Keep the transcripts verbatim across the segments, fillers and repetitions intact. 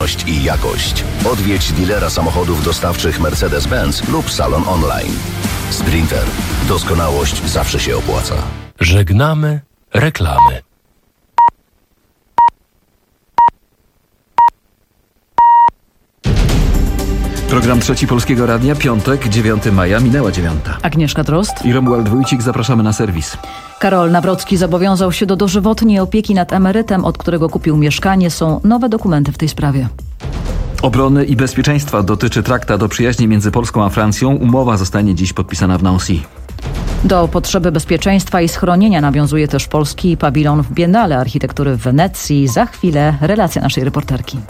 Wydajność i jakość. Odwiedź dilera samochodów dostawczych Mercedes-Benz lub salon online. Sprinter. Doskonałość zawsze się opłaca. Żegnamy reklamy. Program Trzeci Polskiego Radia, piątek, dziewiątego maja, minęła dziewiąta. Agnieszka Drozd i Romuald Wójcik, zapraszamy na serwis. Karol Nawrocki zobowiązał się do dożywotniej opieki nad emerytem, od którego kupił mieszkanie. Są nowe dokumenty w tej sprawie. Obrony i bezpieczeństwa dotyczy traktat o przyjaźni między Polską a Francją. Umowa zostanie dziś podpisana w Nancy. Do potrzeby bezpieczeństwa i schronienia nawiązuje też polski pawilon w Biennale Architektury w Wenecji. Za chwilę relacja naszej reporterki.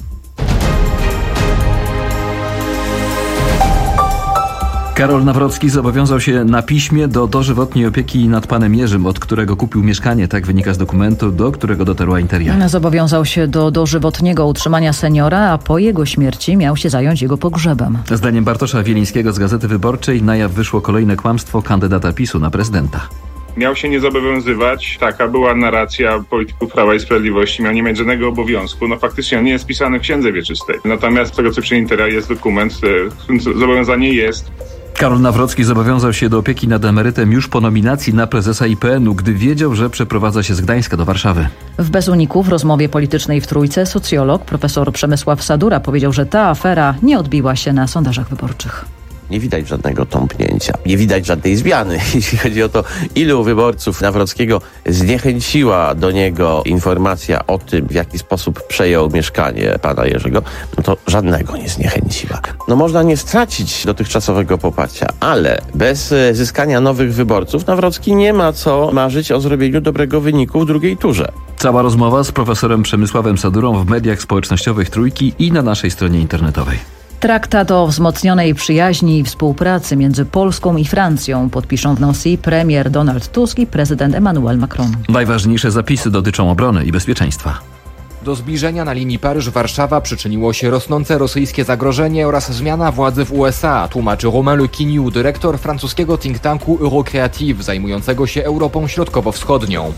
Karol Nawrocki zobowiązał się na piśmie do dożywotniej opieki nad panem Jerzym, od którego kupił mieszkanie. Tak wynika z dokumentu, do którego dotarła Interia. Zobowiązał się do dożywotniego utrzymania seniora, a po jego śmierci miał się zająć jego pogrzebem. Zdaniem Bartosza Wielińskiego z Gazety Wyborczej na jaw wyszło kolejne kłamstwo kandydata PiSu na prezydenta. Miał się nie zobowiązywać, taka była narracja polityków Prawa i Sprawiedliwości, miał nie mieć żadnego obowiązku. No faktycznie on nie jest wpisany w księdze wieczystej. Natomiast z tego co przy Interia jest dokument, w którym zobowiązanie jest. Karol Nawrocki zobowiązał się do opieki nad emerytem już po nominacji na prezesa I P N u, gdy wiedział, że przeprowadza się z Gdańska do Warszawy. W Bez uników w rozmowie politycznej w Trójce socjolog profesor Przemysław Sadura powiedział, że ta afera nie odbiła się na sondażach wyborczych. Nie widać żadnego tąpnięcia, nie widać żadnej zmiany. Jeśli chodzi o to, ilu wyborców Nawrockiego zniechęciła do niego informacja o tym, w jaki sposób przejął mieszkanie pana Jerzego, no to żadnego nie zniechęciła. No można nie stracić dotychczasowego poparcia, ale bez zyskania nowych wyborców Nawrocki nie ma co marzyć o zrobieniu dobrego wyniku w drugiej turze. Cała rozmowa z profesorem Przemysławem Sadurą w mediach społecznościowych Trójki i na naszej stronie internetowej. Traktat o wzmocnionej przyjaźni i współpracy między Polską i Francją podpiszą w Nancy premier Donald Tusk i prezydent Emmanuel Macron. Najważniejsze zapisy dotyczą obrony i bezpieczeństwa. Do zbliżenia na linii Paryż-Warszawa przyczyniło się rosnące rosyjskie zagrożenie oraz zmiana władzy w U S A, tłumaczy Romain Le Quignou, dyrektor francuskiego think tanku Eurocreative, zajmującego się Europą Środkowo-Wschodnią.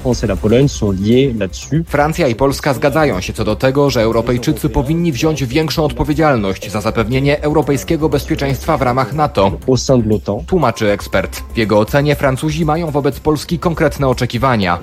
Francja i Polska zgadzają się co do tego, że Europejczycy powinni wziąć większą odpowiedzialność za zapewnienie europejskiego bezpieczeństwa w ramach NATO, tłumaczy ekspert. W jego ocenie Francuzi mają wobec Polski konkretne oczekiwania.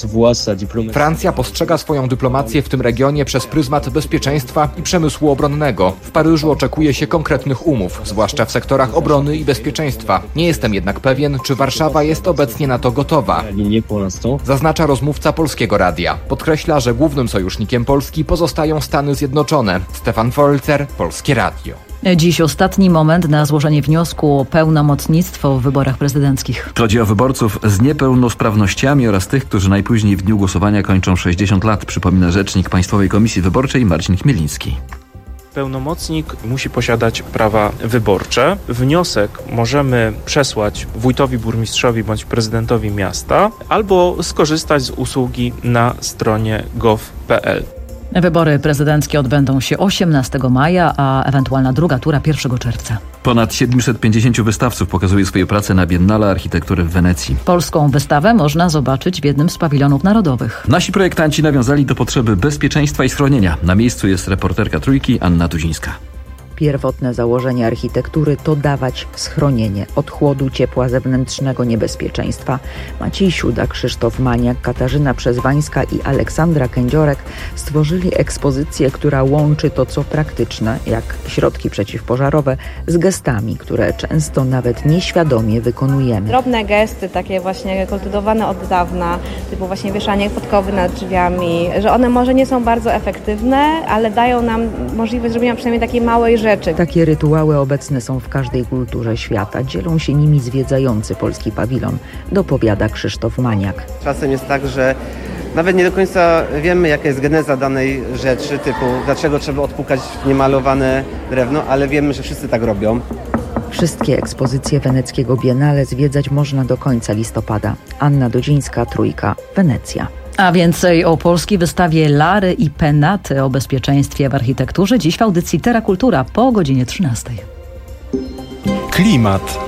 Francja postrzega swoją dyplomację w tym regionie przez pryzmat bezpieczeństwa i przemysłu obronnego. W Paryżu oczekuje się konkretnych umów, zwłaszcza w sektorach obrony i bezpieczeństwa. Nie jestem jednak pewien, czy Warszawa jest obecnie na to gotowa, zaznacza rozmówca Polskiego Radia. Podkreśla, że głównym sojusznikiem Polski pozostają Stany Zjednoczone. Stefan Folzer, Polskie Radio. Dziś ostatni moment na złożenie wniosku o pełnomocnictwo w wyborach prezydenckich. Chodzi o wyborców z niepełnosprawnościami oraz tych, którzy najpóźniej w dniu głosowania kończą sześćdziesiąt lat, przypomina rzecznik Państwowej Komisji Wyborczej Marcin Chmieliński. Pełnomocnik musi posiadać prawa wyborcze. Wniosek możemy przesłać wójtowi, burmistrzowi bądź prezydentowi miasta albo skorzystać z usługi na stronie gov kropka p l. Wybory prezydenckie odbędą się osiemnastego maja, a ewentualna druga tura pierwszego czerwca. Ponad siedemset pięćdziesięciu wystawców pokazuje swoje prace na Biennale Architektury w Wenecji. Polską wystawę można zobaczyć w jednym z pawilonów narodowych. Nasi projektanci nawiązali do potrzeby bezpieczeństwa i schronienia. Na miejscu jest reporterka Trójki Anna Tuzińska. Pierwotne założenie architektury to dawać schronienie od chłodu, ciepła zewnętrznego, niebezpieczeństwa. Maciej Siuda, Krzysztof Maniak, Katarzyna Przezwańska i Aleksandra Kędziorek stworzyli ekspozycję, która łączy to, co praktyczne, jak środki przeciwpożarowe, z gestami, które często nawet nieświadomie wykonujemy. Drobne gesty, takie właśnie kultywowane od dawna, typu właśnie wieszanie podkowy nad drzwiami, że one może nie są bardzo efektywne, ale dają nam możliwość zrobienia przynajmniej takiej małej rzeczy. Takie rytuały obecne są w każdej kulturze świata. Dzielą się nimi zwiedzający polski pawilon, dopowiada Krzysztof Maniak. Czasem jest tak, że nawet nie do końca wiemy, jaka jest geneza danej rzeczy, typu dlaczego trzeba odpukać niemalowane drewno, ale wiemy, że wszyscy tak robią. Wszystkie ekspozycje weneckiego Biennale zwiedzać można do końca listopada. Anna Dodzińska, Trójka, Wenecja. A więcej o polskiej wystawie Lary i Penaty o bezpieczeństwie w architekturze dziś w audycji Terra Kultura po godzinie trzynastej. Klimat.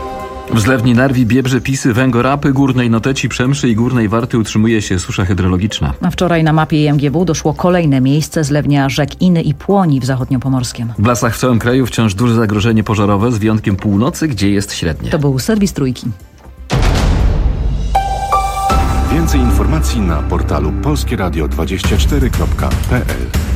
W Zlewni Narwi, Biebrze, Pisy, Węgorapy, Górnej Noteci, Przemszy i Górnej Warty utrzymuje się susza hydrologiczna. A wczoraj na mapie I M G W doszło kolejne miejsce zlewnia rzek Iny i Płoni w zachodniopomorskiem. W lasach w całym kraju wciąż duże zagrożenie pożarowe, z wyjątkiem północy, gdzie jest średnie. To był serwis Trójki. Więcej informacji na portalu polskie radio dwadzieścia cztery kropka p l.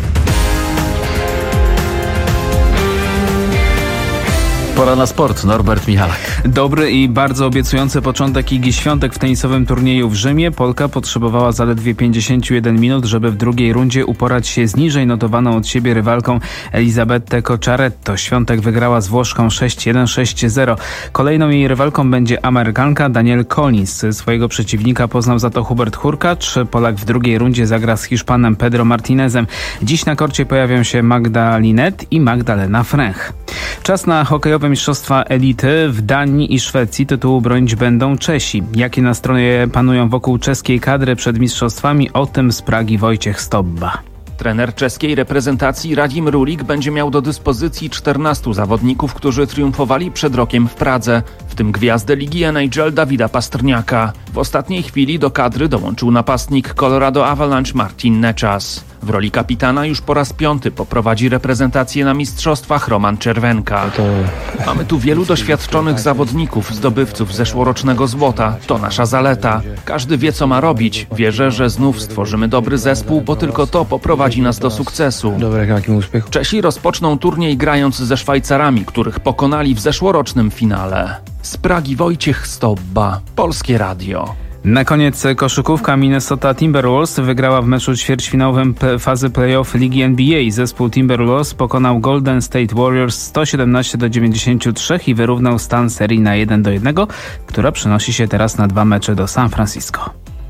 Pora na sport. Norbert Michalak. Dobry i bardzo obiecujący początek Igi Świątek w tenisowym turnieju w Rzymie. Polka potrzebowała zaledwie pięćdziesiąt jeden minut, żeby w drugiej rundzie uporać się z niżej notowaną od siebie rywalką Elisabetta Cocciaretto. Świątek wygrała z Włoszką sześć jeden sześć zero. Kolejną jej rywalką będzie Amerykanka Danielle Collins. Swojego przeciwnika poznał za to Hubert Hurkacz. Polak w drugiej rundzie zagra z Hiszpanem Pedro Martinezem. Dziś na korcie pojawią się Magda Linette i Magdalena Fręch. Czas na hokejowe mistrzostwa elity. W Danii i Szwecji tytułu bronić będą Czesi. Jakie nastroje panują wokół czeskiej kadry przed mistrzostwami? O tym z Pragi Wojciech Stobba. Trener czeskiej reprezentacji Radim Rulik będzie miał do dyspozycji czternastu zawodników, którzy triumfowali przed rokiem w Pradze, w tym gwiazdę Ligi N H L Dawida Pastrniaka. W ostatniej chwili do kadry dołączył napastnik Colorado Avalanche Martin Nečas. W roli kapitana już po raz piąty poprowadzi reprezentację na mistrzostwach Roman Czerwenka. Mamy tu wielu doświadczonych zawodników, zdobywców zeszłorocznego złota. To nasza zaleta. Każdy wie, co ma robić. Wierzę, że znów stworzymy dobry zespół, bo tylko to poprowadzi nas do sukcesu. Czesi rozpoczną turniej grając ze Szwajcarami, których pokonali w zeszłorocznym finale. Z Pragi Wojciech Stobba, Polskie Radio. Na koniec koszykówka. Minnesota Timberwolves wygrała w meczu ćwierćfinałowym fazy playoff Ligi N B A. Zespół Timberwolves pokonał Golden State Warriors sto siedemnaście do dziewięćdziesięciu trzech i wyrównał stan serii na jeden do jednego, która przenosi się teraz na dwa mecze do San Francisco.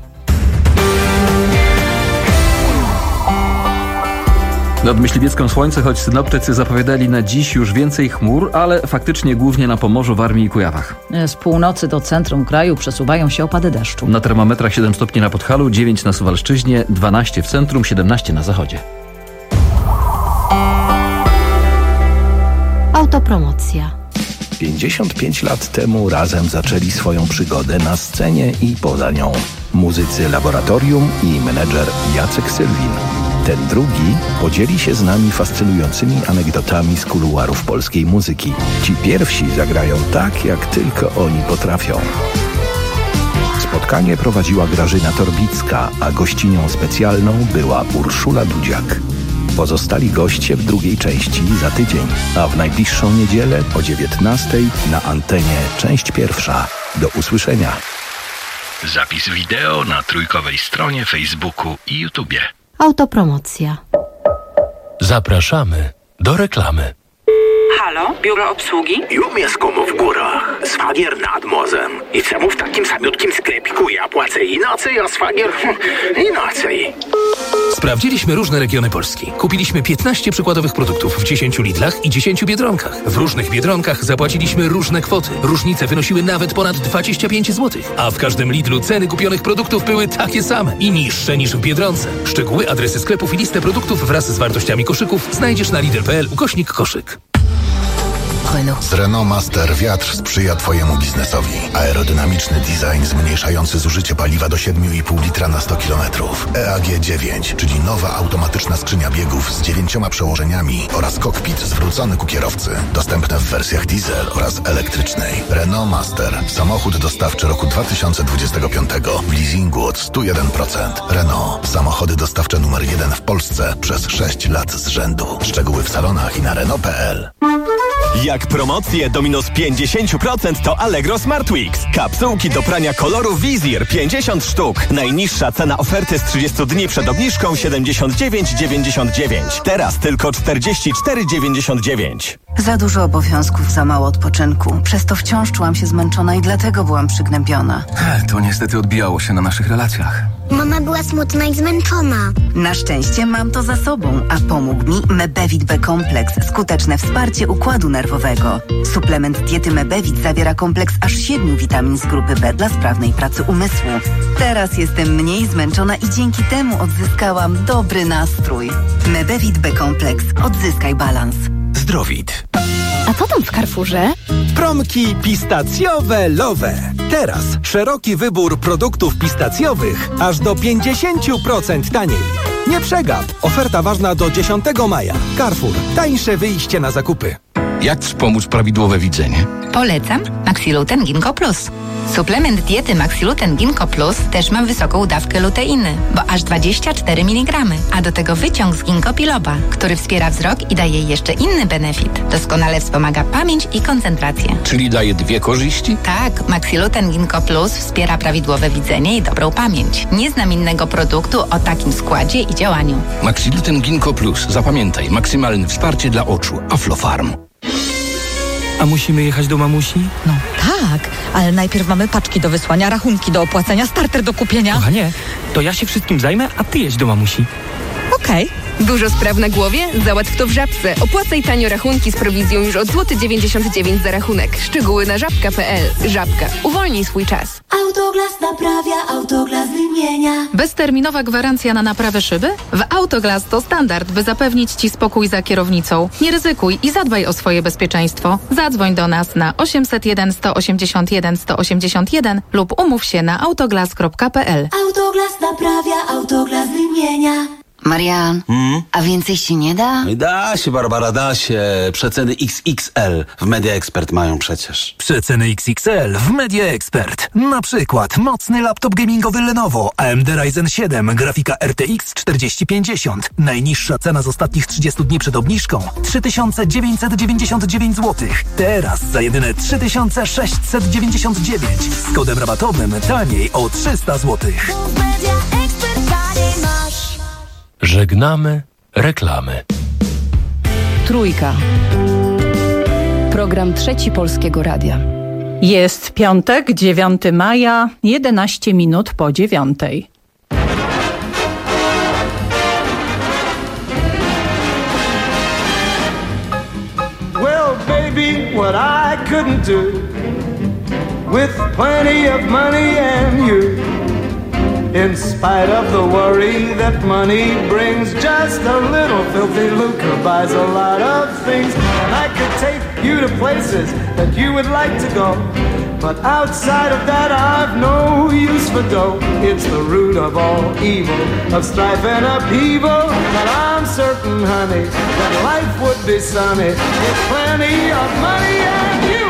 Nad Myśliwiecką słońce, choć synoptycy zapowiadali na dziś już więcej chmur, ale faktycznie głównie na Pomorzu, Warmii i Kujawach. Z północy do centrum kraju przesuwają się opady deszczu. Na termometrach siedem stopni na Podhalu, dziewięć na Suwalszczyźnie, dwanaście w centrum, siedemnaście na zachodzie. Autopromocja. pięćdziesiąt pięć lat temu razem zaczęli swoją przygodę na scenie i poza nią. Muzycy Laboratorium i menedżer Jacek Sylwin. Ten drugi podzieli się z nami fascynującymi anegdotami z kuluarów polskiej muzyki. Ci pierwsi zagrają tak, jak tylko oni potrafią. Spotkanie prowadziła Grażyna Torbicka, a gościnią specjalną była Urszula Dudziak. Pozostali goście w drugiej części za tydzień, a w najbliższą niedzielę o dziewiętnastej na antenie część pierwsza. Do usłyszenia. Zapis wideo na trójkowej stronie Facebooku i YouTubie. Autopromocja. Zapraszamy do reklamy. Halo, biuro obsługi? Ja mieszkam w górach, szwagier nad morzem. I czemu w takim samiutkim sklepiku ja płacę inaczej, a szwagier inaczej? Sprawdziliśmy różne regiony Polski. Kupiliśmy piętnaście przykładowych produktów w dziesięciu Lidlach i dziesięciu Biedronkach. W różnych Biedronkach zapłaciliśmy różne kwoty. Różnice wynosiły nawet ponad dwadzieścia pięć złotych. A w każdym Lidlu ceny kupionych produktów były takie same i niższe niż w Biedronce. Szczegóły, adresy sklepów i listę produktów wraz z wartościami koszyków znajdziesz na lidl kropka p l ukośnik koszyk. Z Renault Master wiatr sprzyja Twojemu biznesowi. Aerodynamiczny design zmniejszający zużycie paliwa do siedem i pół litra na sto kilometrów. E A G dziewięć, czyli nowa automatyczna skrzynia biegów z dziewięcioma przełożeniami oraz kokpit zwrócony ku kierowcy. Dostępne w wersjach diesel oraz elektrycznej. Renault Master. Samochód dostawczy roku dwa tysiące dwudziestego piątego. W leasingu od sto jeden procent. Renault. Samochody dostawcze numer jeden w Polsce przez sześć lat z rzędu. Szczegóły w salonach i na Renault kropka p l. Jak promocje do minus pięćdziesiąt procent to Allegro Smart Weeks. Kapsułki do prania koloru Wizir pięćdziesiąt sztuk. Najniższa cena oferty z trzydziestu dni przed obniżką siedemdziesiąt dziewięć dziewięćdziesiąt dziewięć. Teraz tylko czterdzieści cztery dziewięćdziesiąt dziewięć. Za dużo obowiązków, za mało odpoczynku. Przez to wciąż czułam się zmęczona i dlatego byłam przygnębiona. To niestety odbijało się na naszych relacjach. Mama była smutna i zmęczona. Na szczęście mam to za sobą, a pomógł mi Mebevit B-kompleks. Skuteczne wsparcie układu nerwowego. Suplement diety Mebevit zawiera kompleks aż siedmiu witamin z grupy B dla sprawnej pracy umysłu. Teraz jestem mniej zmęczona i dzięki temu odzyskałam dobry nastrój. Mebevit B-kompleks. Odzyskaj balans. Zdrowit. A co tam w Carrefourze? Promki pistacjowe-lowe. Teraz szeroki wybór produktów pistacjowych aż do pięćdziesiąt procent taniej. Nie przegap. Oferta ważna do dziesiątego maja. Carrefour. Tańsze wyjście na zakupy. Jak wspomóc prawidłowe widzenie? Polecam Maxiluten Ginkgo Plus. Suplement diety Maxiluten Ginkgo Plus też ma wysoką dawkę luteiny, bo aż dwadzieścia cztery miligramy, a do tego wyciąg z ginkgo biloba, który wspiera wzrok i daje jeszcze inny benefit. Doskonale wspomaga pamięć i koncentrację. Czyli daje dwie korzyści? Tak, Maxiluten Ginkgo Plus wspiera prawidłowe widzenie i dobrą pamięć. Nie znam innego produktu o takim składzie i działaniu. Maxiluten Ginkgo Plus. Zapamiętaj, maksymalne wsparcie dla oczu. Aflofarm. A musimy jechać do mamusi? No tak, ale najpierw mamy paczki do wysłania, rachunki do opłacenia, starter do kupienia. Kochanie, to ja się wszystkim zajmę, a ty jedź do mamusi. Okej. Okay. Dużo spraw na głowie? Załatw to w Żabce. Opłacaj tanio rachunki z prowizją już od złoty dziewięćdziesiąt dziewięć za rachunek. Szczegóły na żabka kropka pe el. Żabka. Uwolnij swój czas. Autoglas naprawia, Autoglas wymienia. Bezterminowa gwarancja na naprawę szyby? W Autoglas to standard, by zapewnić Ci spokój za kierownicą. Nie ryzykuj i zadbaj o swoje bezpieczeństwo. Zadzwoń do nas na osiemset jeden sto osiemdziesiąt jeden sto osiemdziesiąt jeden lub umów się na autoglas kropka pe el. Autoglas naprawia, Autoglas wymienia. Marian, Hmm? a więcej się nie da? Da się, Barbara, da się. Przeceny iks iks el w Media Expert mają przecież. Przeceny iks iks el w Media Expert. Na przykład mocny laptop gamingowy Lenovo A M D Ryzen siedem, grafika R T X czterdzieści pięćdziesiąt. Najniższa cena z ostatnich trzydziestu dni przed obniżką trzy tysiące dziewięćset dziewięćdziesiąt dziewięć złotych. Teraz za jedyne trzy tysiące sześćset dziewięćdziesiąt dziewięć. Z kodem rabatowym taniej o trzysta złotych. Żegnamy reklamy. Trójka. Program Trzeci Polskiego Radia. Jest piątek, dziewiątego maja, jedenaście minut po dziewiątej. Well, baby, what I couldn't do with plenty of money and you. In spite of the worry that money brings, just a little filthy lucre buys a lot of things. And I could take you to places that you would like to go, but outside of that I've no use for dough. It's the root of all evil, of strife and upheaval. But I'm certain, honey, that life would be sunny with plenty of money and you.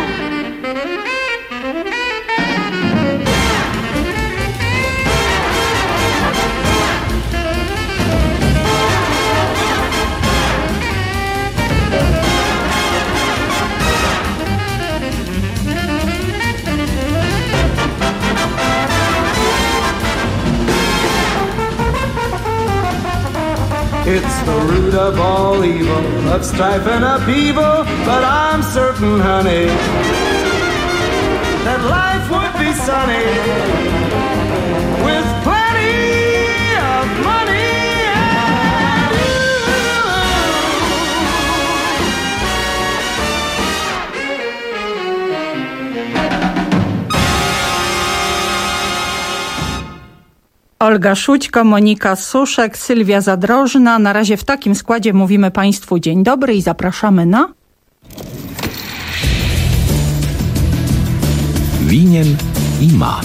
It's the root of all evil, of strife and upheaval. But I'm certain, honey, that life would be sunny with plenty of money and Olga Szućko, Monika Suszek, Sylwia Zadrożna. Na razie w takim składzie mówimy Państwu dzień dobry i zapraszamy na... Winien i ma.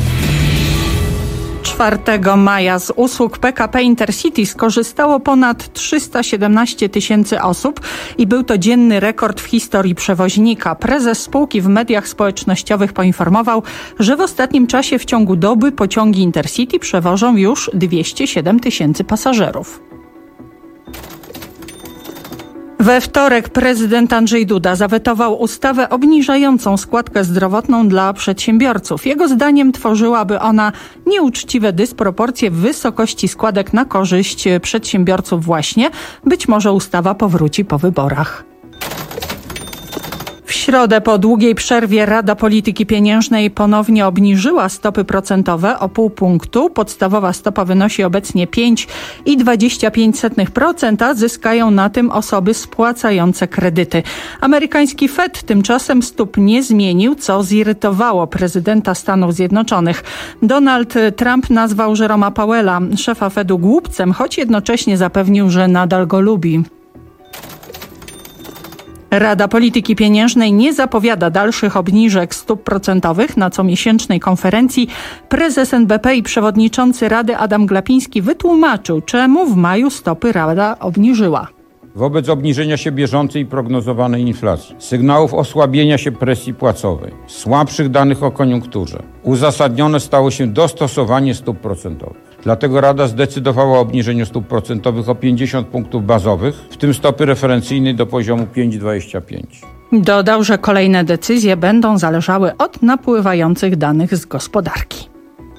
czwartego maja z usług P K P Intercity skorzystało ponad trzysta siedemnaście tysięcy osób i był to dzienny rekord w historii przewoźnika. Prezes spółki w mediach społecznościowych poinformował, że w ostatnim czasie w ciągu doby pociągi Intercity przewożą już dwieście siedem tysięcy pasażerów. We wtorek prezydent Andrzej Duda zawetował ustawę obniżającą składkę zdrowotną dla przedsiębiorców. Jego zdaniem tworzyłaby ona nieuczciwe dysproporcje w wysokości składek na korzyść przedsiębiorców właśnie. Być może ustawa powróci po wyborach. W środę po długiej przerwie Rada Polityki Pieniężnej ponownie obniżyła stopy procentowe o pół punktu. Podstawowa stopa wynosi obecnie pięć i dwadzieścia pięć procent, a zyskają na tym osoby spłacające kredyty. Amerykański Fed tymczasem stóp nie zmienił, co zirytowało prezydenta Stanów Zjednoczonych. Donald Trump nazwał Jeroma Powella, szefa Fedu, głupcem, choć jednocześnie zapewnił, że nadal go lubi. Rada Polityki Pieniężnej nie zapowiada dalszych obniżek stóp procentowych. Na comiesięcznej konferencji prezes N B P i przewodniczący Rady Adam Glapiński wytłumaczył, czemu w maju stopy Rada obniżyła. Wobec obniżenia się bieżącej i prognozowanej inflacji, sygnałów osłabienia się presji płacowej, słabszych danych o koniunkturze, uzasadnione stało się dostosowanie stóp procentowych. Dlatego Rada zdecydowała o obniżeniu stóp procentowych o pięćdziesiąt punktów bazowych, w tym stopy referencyjnej do poziomu pięć przecinek dwadzieścia pięć. Dodał, że kolejne decyzje będą zależały od napływających danych z gospodarki.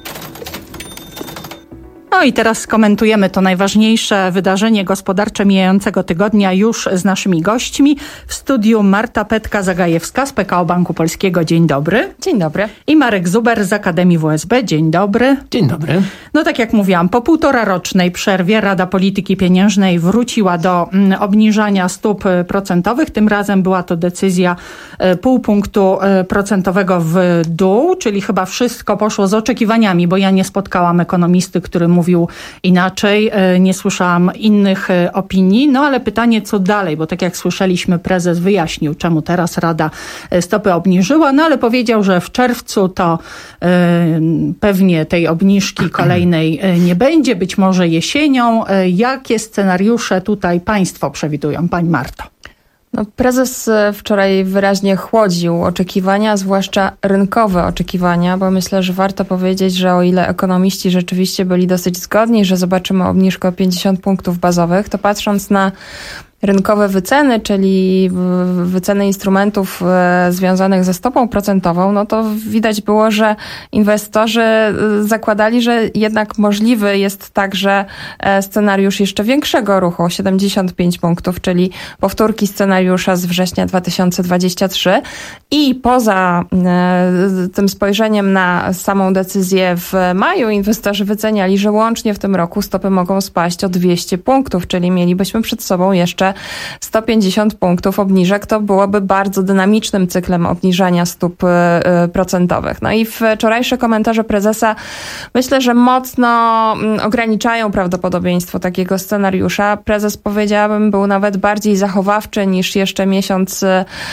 No i teraz skomentujemy to najważniejsze wydarzenie gospodarcze mijającego tygodnia już z naszymi gośćmi. W studiu Marta Petka-Zagajewska z P K O Banku Polskiego. Dzień dobry. Dzień dobry. I Marek Zuber z Akademii W S B. Dzień dobry. Dzień dobry. No tak jak mówiłam, po półtora rocznej przerwie Rada Polityki Pieniężnej wróciła do mm, obniżania stóp procentowych. Tym razem była to decyzja y, pół punktu y, procentowego w dół, czyli chyba wszystko poszło z oczekiwaniami, bo ja nie spotkałam ekonomisty, który mówił inaczej, nie słyszałam innych opinii, no ale pytanie co dalej, bo tak jak słyszeliśmy, prezes wyjaśnił, czemu teraz Rada stopy obniżyła, no ale powiedział, że w czerwcu to y, pewnie tej obniżki kolejnej nie będzie, być może jesienią. Jakie scenariusze tutaj państwo przewidują, pani Marto? No, prezes wczoraj wyraźnie chłodził oczekiwania, zwłaszcza rynkowe oczekiwania, bo myślę, że warto powiedzieć, że o ile ekonomiści rzeczywiście byli dosyć zgodni, że zobaczymy obniżkę o pięćdziesiąt punktów bazowych, to patrząc na rynkowe wyceny, czyli wyceny instrumentów związanych ze stopą procentową, no to widać było, że inwestorzy zakładali, że jednak możliwy jest także scenariusz jeszcze większego ruchu, siedemdziesiąt pięć punktów, czyli powtórki scenariusza z września dwa tysiące dwudziestego trzeciego. I poza tym spojrzeniem na samą decyzję w maju, inwestorzy wyceniali, że łącznie w tym roku stopy mogą spaść o dwieście punktów, czyli mielibyśmy przed sobą jeszcze sto pięćdziesiąt punktów obniżek. To byłoby bardzo dynamicznym cyklem obniżania stóp procentowych. No i wczorajsze komentarze prezesa myślę, że mocno ograniczają prawdopodobieństwo takiego scenariusza. Prezes, powiedziałabym, był nawet bardziej zachowawczy niż jeszcze miesiąc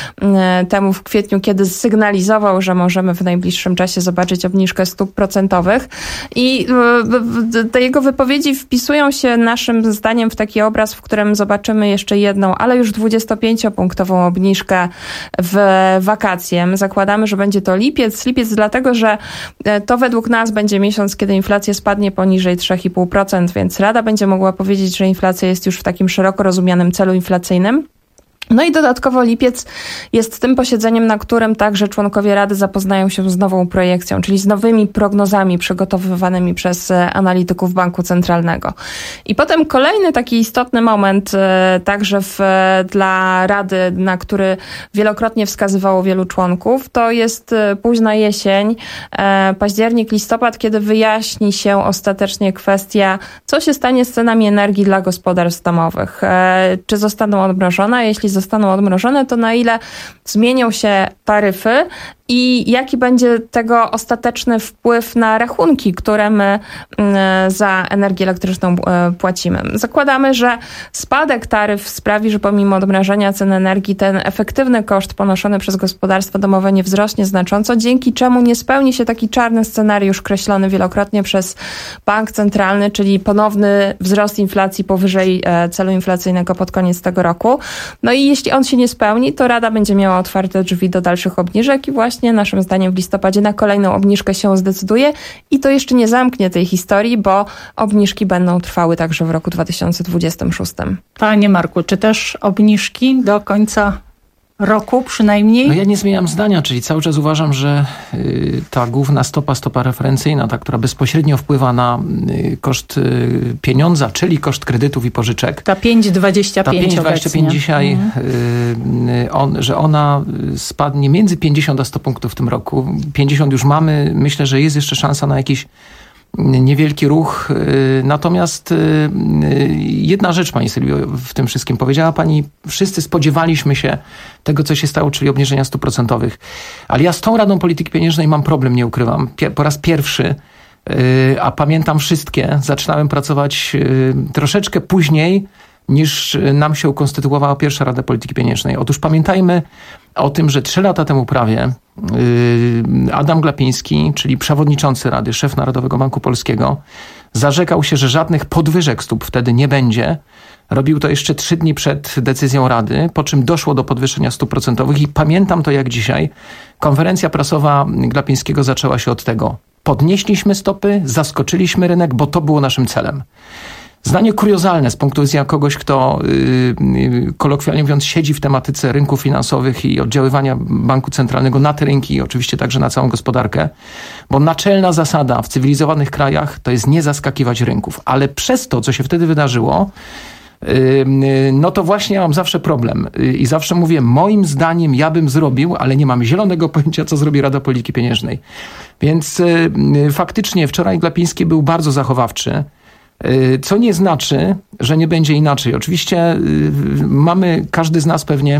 temu w kwietniu, kiedy sygnalizował, że możemy w najbliższym czasie zobaczyć obniżkę stóp procentowych. I te jego wypowiedzi wpisują się naszym zdaniem w taki obraz, w którym zobaczymy jeszcze jedną, ale już dwudziestopięciopunktową obniżkę w wakacje. My zakładamy, że będzie to lipiec. Lipiec dlatego, że to według nas będzie miesiąc, kiedy inflacja spadnie poniżej trzy i pół procent, więc Rada będzie mogła powiedzieć, że inflacja jest już w takim szeroko rozumianym celu inflacyjnym. No i dodatkowo lipiec jest tym posiedzeniem, na którym także członkowie Rady zapoznają się z nową projekcją, czyli z nowymi prognozami przygotowywanymi przez analityków Banku Centralnego. I potem kolejny taki istotny moment także w, dla Rady, na który wielokrotnie wskazywało wielu członków, to jest późna jesień, październik, listopad, kiedy wyjaśni się ostatecznie kwestia, co się stanie z cenami energii dla gospodarstw domowych. Czy zostaną odmrożone? Jeśli zostaną odmrożone, to na ile zmienią się taryfy i jaki będzie tego ostateczny wpływ na rachunki, które my za energię elektryczną płacimy. Zakładamy, że spadek taryf sprawi, że pomimo odmrażania cen energii ten efektywny koszt ponoszony przez gospodarstwa domowe nie wzrośnie znacząco, dzięki czemu nie spełni się taki czarny scenariusz kreślony wielokrotnie przez Bank Centralny, czyli ponowny wzrost inflacji powyżej celu inflacyjnego pod koniec tego roku. No i jeśli on się nie spełni, to Rada będzie miała otwarte drzwi do dalszych obniżek i właśnie naszym zdaniem w listopadzie na kolejną obniżkę się zdecyduje i to jeszcze nie zamknie tej historii, bo obniżki będą trwały także w roku dwa tysiące dwudziestym szóstym. Panie Marku, czy też obniżki do końca roku przynajmniej? No ja nie zmieniam zdania, czyli cały czas uważam, że y, ta główna stopa, stopa referencyjna, ta, która bezpośrednio wpływa na y, koszt y, pieniądza, czyli koszt kredytów i pożyczek. Ta pięć przecinek dwadzieścia pięć Ta pięć przecinek dwadzieścia pięć dzisiaj, mhm. y, on, że ona spadnie między pięćdziesiąt a sto punktów w tym roku. pięćdziesiąt już mamy. Myślę, że jest jeszcze szansa na jakiś niewielki ruch. Natomiast jedna rzecz, pani Sylwio, w tym wszystkim powiedziała pani, wszyscy spodziewaliśmy się tego, co się stało, czyli obniżenia stóp procentowych. Ale ja z tą Radą Polityki Pieniężnej mam problem, nie ukrywam. Po raz pierwszy, a pamiętam wszystkie, zaczynałem pracować troszeczkę później niż nam się ukonstytuowała pierwsza Rada Polityki Pieniężnej. Otóż pamiętajmy o tym, że trzy lata temu prawie Adam Glapiński, czyli przewodniczący Rady, szef Narodowego Banku Polskiego, zarzekał się, że żadnych podwyżek stóp wtedy nie będzie. Robił to jeszcze trzy dni przed decyzją Rady, po czym doszło do podwyższenia stóp procentowych i pamiętam to jak dzisiaj. Konferencja prasowa Glapińskiego zaczęła się od tego. Podnieśliśmy stopy, zaskoczyliśmy rynek, bo to było naszym celem. Zdanie kuriozalne z punktu widzenia kogoś, kto yy, kolokwialnie mówiąc siedzi w tematyce rynków finansowych i oddziaływania banku centralnego na te rynki i oczywiście także na całą gospodarkę, bo naczelna zasada w cywilizowanych krajach to jest nie zaskakiwać rynków. Ale przez to, co się wtedy wydarzyło, yy, no to właśnie ja mam zawsze problem yy, i zawsze mówię, moim zdaniem ja bym zrobił, ale nie mam zielonego pojęcia, co zrobi Rada Polityki Pieniężnej. Więc yy, faktycznie wczoraj Glapiński był bardzo zachowawczy. Co nie znaczy, że nie będzie inaczej. Oczywiście mamy, każdy z nas pewnie,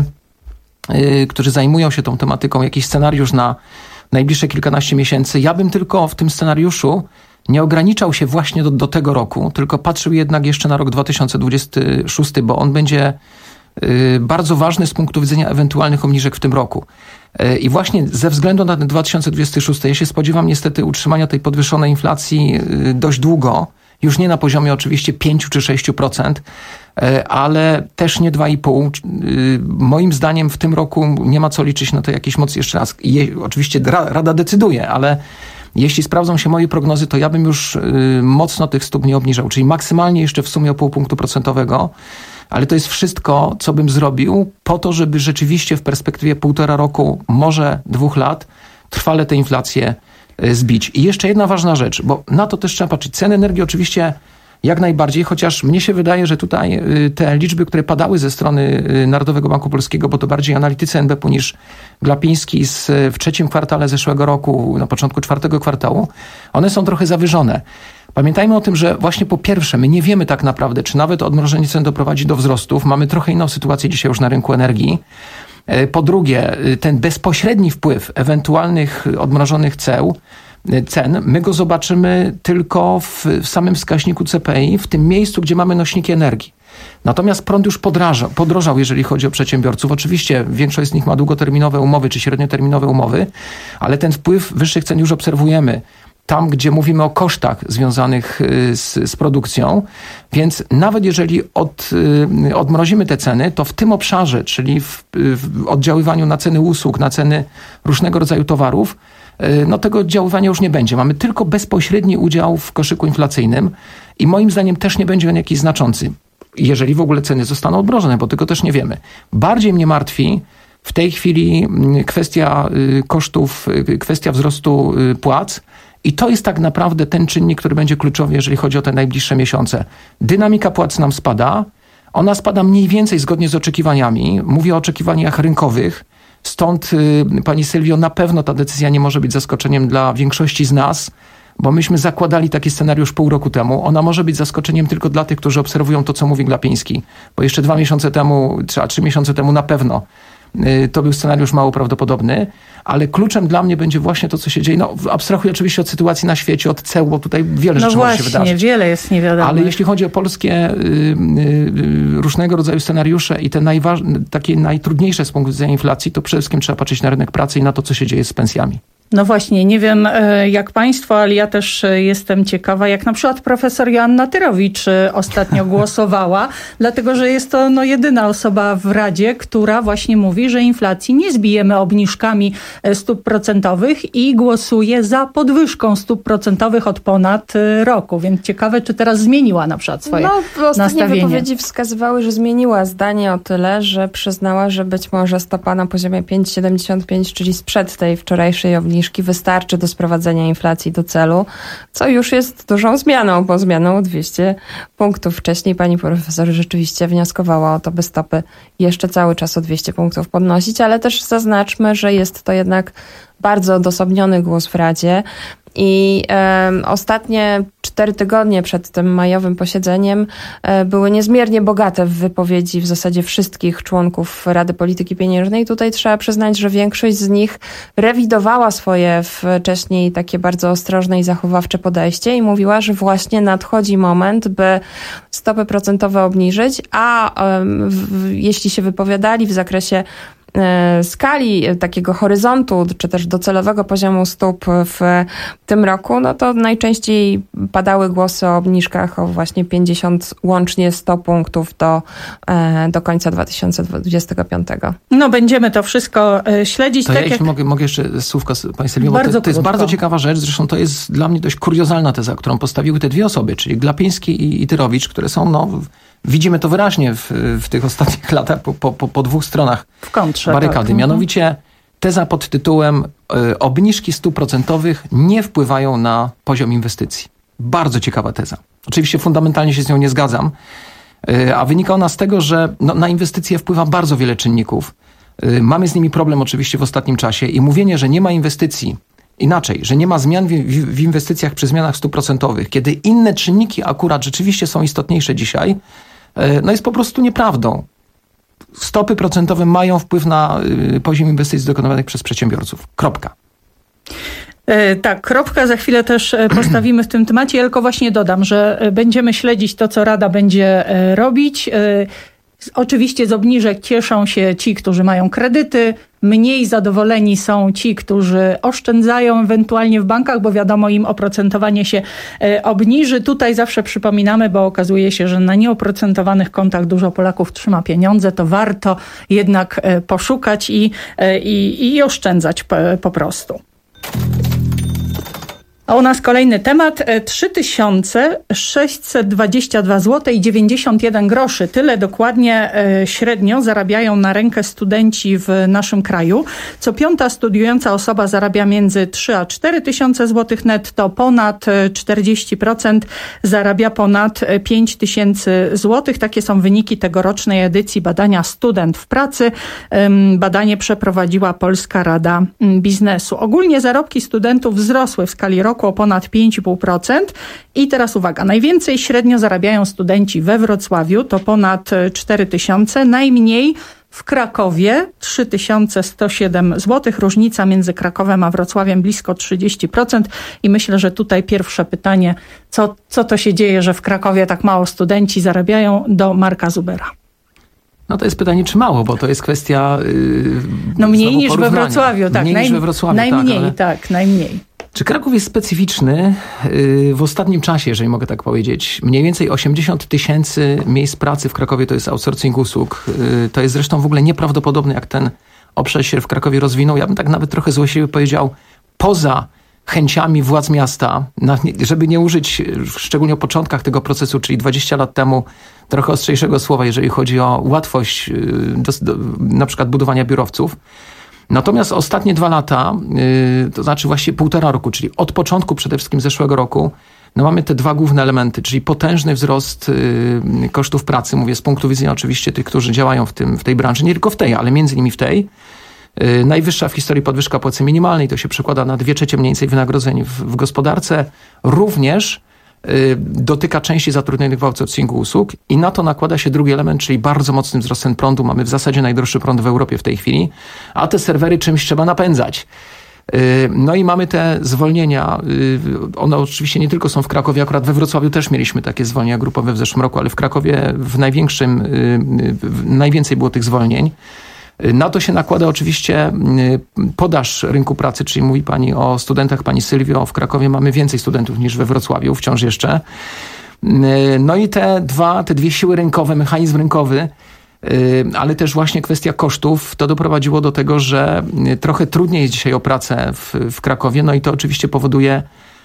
którzy zajmują się tą tematyką, jakiś scenariusz na najbliższe kilkanaście miesięcy. Ja bym tylko w tym scenariuszu nie ograniczał się właśnie do, do tego roku, tylko patrzył jednak jeszcze na rok dwa tysiące dwudziesty szósty, bo on będzie bardzo ważny z punktu widzenia ewentualnych obniżek w tym roku. I właśnie ze względu na ten dwa tysiące dwudziesty szósty ja się spodziewam niestety utrzymania tej podwyższonej inflacji dość długo. Już nie na poziomie oczywiście pięć czy sześć procent, ale też nie dwa i pół. Moim zdaniem w tym roku nie ma co liczyć na to jakiś moc jeszcze raz. Je, oczywiście Rada decyduje, ale jeśli sprawdzą się moje prognozy, to ja bym już mocno tych stóp nie obniżał, czyli maksymalnie jeszcze w sumie o pół punktu procentowego. Ale to jest wszystko, co bym zrobił po to, żeby rzeczywiście w perspektywie półtora roku, może dwóch lat, trwale tę inflację zbić. I jeszcze jedna ważna rzecz, bo na to też trzeba patrzeć. Ceny energii oczywiście jak najbardziej, chociaż mnie się wydaje, że tutaj te liczby, które padały ze strony Narodowego Banku Polskiego, bo to bardziej analitycy N B P-u niż Glapiński z, w trzecim kwartale zeszłego roku, na początku czwartego kwartału, one są trochę zawyżone. Pamiętajmy o tym, że właśnie po pierwsze, my nie wiemy tak naprawdę, czy nawet odmrożenie cen doprowadzi do wzrostów. Mamy trochę inną sytuację dzisiaj już na rynku energii. Po drugie, ten bezpośredni wpływ ewentualnych odmrożonych ceł, cen, my go zobaczymy tylko w, w samym wskaźniku C P I, w tym miejscu, gdzie mamy nośniki energii. Natomiast prąd już podrażał, podrożał, jeżeli chodzi o przedsiębiorców. Oczywiście większość z nich ma długoterminowe umowy czy średnioterminowe umowy, ale ten wpływ wyższych cen już obserwujemy tam, gdzie mówimy o kosztach związanych z, z produkcją. Więc nawet jeżeli od, odmrozimy te ceny, to w tym obszarze, czyli w, w oddziaływaniu na ceny usług, na ceny różnego rodzaju towarów, no tego oddziaływania już nie będzie. Mamy tylko bezpośredni udział w koszyku inflacyjnym i moim zdaniem też nie będzie on jakiś znaczący, jeżeli w ogóle ceny zostaną odmrożone, bo tego też nie wiemy. Bardziej mnie martwi w tej chwili kwestia kosztów, kwestia wzrostu płac i to jest tak naprawdę ten czynnik, który będzie kluczowy, jeżeli chodzi o te najbliższe miesiące. Dynamika płac nam spada, ona spada mniej więcej zgodnie z oczekiwaniami. Mówię o oczekiwaniach rynkowych. Stąd, pani Sylwio, na pewno ta decyzja nie może być zaskoczeniem dla większości z nas, bo myśmy zakładali taki scenariusz pół roku temu. Ona może być zaskoczeniem tylko dla tych, którzy obserwują to, co mówi Glapiński. Bo jeszcze dwa miesiące temu, czy a trzy miesiące temu na pewno to był scenariusz mało prawdopodobny, ale kluczem dla mnie będzie właśnie to, co się dzieje. No, abstrahuję oczywiście od sytuacji na świecie, od ceł, bo tutaj wiele no rzeczy właśnie, może się wydarzyć. Wiele jest niewiadomych. Ale jeśli chodzi o polskie y, y, różnego rodzaju scenariusze i te najważ- takie najtrudniejsze z punktu widzenia inflacji, to przede wszystkim trzeba patrzeć na rynek pracy i na to, co się dzieje z pensjami. No właśnie, nie wiem jak państwo, ale ja też jestem ciekawa, jak na przykład profesor Joanna Tyrowicz ostatnio głosowała, dlatego że jest to no, jedyna osoba w Radzie, która właśnie mówi, że inflacji nie zbijemy obniżkami stóp procentowych i głosuje za podwyżką stóp procentowych od ponad roku. Więc ciekawe, czy teraz zmieniła na przykład swoje no, ostatnie nastawienie. Wypowiedzi wskazywały, że zmieniła zdanie o tyle, że przyznała, że być może stopa na poziomie pięć przecinek siedemdziesiąt pięć, czyli sprzed tej wczorajszej obniżki, wystarczy do sprowadzenia inflacji do celu, co już jest dużą zmianą, bo zmianą o dwieście punktów. Wcześniej pani profesor rzeczywiście wnioskowała o to, by stopy jeszcze cały czas o dwieście punktów podnosić, ale też zaznaczmy, że jest to jednak bardzo odosobniony głos w Radzie I e, ostatnie cztery tygodnie przed tym majowym posiedzeniem e, były niezmiernie bogate w wypowiedzi w zasadzie wszystkich członków Rady Polityki Pieniężnej. Tutaj trzeba przyznać, że większość z nich rewidowała swoje wcześniej takie bardzo ostrożne i zachowawcze podejście i mówiła, że właśnie nadchodzi moment, by stopy procentowe obniżyć, a e, w, jeśli się wypowiadali w zakresie skali takiego horyzontu, czy też docelowego poziomu stóp w tym roku, no to najczęściej padały głosy o obniżkach o właśnie pięćdziesiąt, łącznie sto punktów do, do końca dwa tysiące dwudziestego piątego. No będziemy to wszystko śledzić. To tak ja jeśli jak... mogę, mogę jeszcze słówko Pani Sylwio, bo to, to jest bardzo ciekawa rzecz, zresztą to jest dla mnie dość kuriozalna teza, którą postawiły te dwie osoby, czyli Glapiński i, i Tyrowicz, które są no widzimy to wyraźnie w, w tych ostatnich latach po, po, po dwóch stronach w kontrze, barykady. Tak. Mianowicie teza pod tytułem y, obniżki stóp procentowych nie wpływają na poziom inwestycji. Bardzo ciekawa teza. Oczywiście fundamentalnie się z nią nie zgadzam, y, a wynika ona z tego, że no, na inwestycje wpływa bardzo wiele czynników. Y, mamy z nimi problem oczywiście w ostatnim czasie i mówienie, że nie ma inwestycji, inaczej, że nie ma zmian w, w, w inwestycjach przy zmianach stóp procentowych, kiedy inne czynniki akurat rzeczywiście są istotniejsze dzisiaj, no jest po prostu nieprawdą. Stopy procentowe mają wpływ na poziom inwestycji dokonywanych przez przedsiębiorców. Kropka. Tak, kropka. Za chwilę też postawimy w tym temacie. Ja tylko właśnie dodam, że będziemy śledzić to, co Rada będzie robić. Oczywiście z obniżek cieszą się ci, którzy mają kredyty. Mniej zadowoleni są ci, którzy oszczędzają ewentualnie w bankach, bo wiadomo, im oprocentowanie się obniży. Tutaj zawsze przypominamy, bo okazuje się, że na nieoprocentowanych kontach dużo Polaków trzyma pieniądze, to warto jednak poszukać i, i, i oszczędzać po, po prostu. A u nas kolejny temat. trzy tysiące sześćset dwadzieścia dwa złote i dziewięćdziesiąt jeden groszy. Tyle dokładnie średnio zarabiają na rękę studenci w naszym kraju. Co piąta studiująca osoba zarabia między trzy a cztery tysiące złotych netto. Ponad czterdzieści procent zarabia ponad pięć tysięcy złotych. Takie są wyniki tegorocznej edycji badania Student w pracy. Badanie przeprowadziła Polska Rada Biznesu. Ogólnie zarobki studentów wzrosły w skali roku o ponad pięć i pół procent. I teraz uwaga, najwięcej średnio zarabiają studenci we Wrocławiu, to ponad cztery tysiące, najmniej w Krakowie trzy tysiące sto siedem złotych. Różnica między Krakowem a Wrocławiem blisko trzydzieści procent. I myślę, że tutaj pierwsze pytanie, co, co to się dzieje, że w Krakowie tak mało studenci zarabiają, do Marka Zubera. No to jest pytanie, czy mało, bo to jest kwestia yy, No mniej niż we Wrocławiu, tak. Mniej naj, niż we Wrocławiu, najmniej, tak, ale... tak, najmniej. Czy Kraków jest specyficzny? W ostatnim czasie, jeżeli mogę tak powiedzieć, mniej więcej osiemdziesiąt tysięcy miejsc pracy w Krakowie to jest outsourcing usług. To jest zresztą w ogóle nieprawdopodobne, jak ten obszar się w Krakowie rozwinął. Ja bym tak nawet trochę złośliwie powiedział, poza chęciami władz miasta, żeby nie użyć szczególnie o początkach tego procesu, czyli dwadzieścia lat temu, trochę ostrzejszego słowa, jeżeli chodzi o łatwość do, do, na przykład budowania biurowców. Natomiast ostatnie dwa lata, yy, to znaczy właściwie półtora roku, czyli od początku przede wszystkim zeszłego roku, no mamy te dwa główne elementy, czyli potężny wzrost yy, kosztów pracy, mówię z punktu widzenia oczywiście tych, którzy działają w, tym, w tej branży, nie tylko w tej, ale między innymi w tej. Yy, najwyższa w historii podwyżka płacy minimalnej, to się przekłada na dwie trzecie mniej więcej wynagrodzeń w, w gospodarce. Również dotyka części zatrudnionych w outsourcingu usług i na to nakłada się drugi element, czyli bardzo mocny wzrost cen prądu. Mamy w zasadzie najdroższy prąd w Europie w tej chwili, a te serwery czymś trzeba napędzać. No i mamy te zwolnienia. One oczywiście nie tylko są w Krakowie, akurat we Wrocławiu też mieliśmy takie zwolnienia grupowe w zeszłym roku, ale w Krakowie w największym, najwięcej było tych zwolnień. Na to się nakłada oczywiście podaż rynku pracy, czyli mówi pani o studentach, pani Sylwio, w Krakowie mamy więcej studentów niż we Wrocławiu, wciąż jeszcze. No i te dwa, te dwie siły rynkowe, mechanizm rynkowy, ale też właśnie kwestia kosztów, to doprowadziło do tego, że trochę trudniej jest dzisiaj o pracę w, w Krakowie, no i to oczywiście powoduje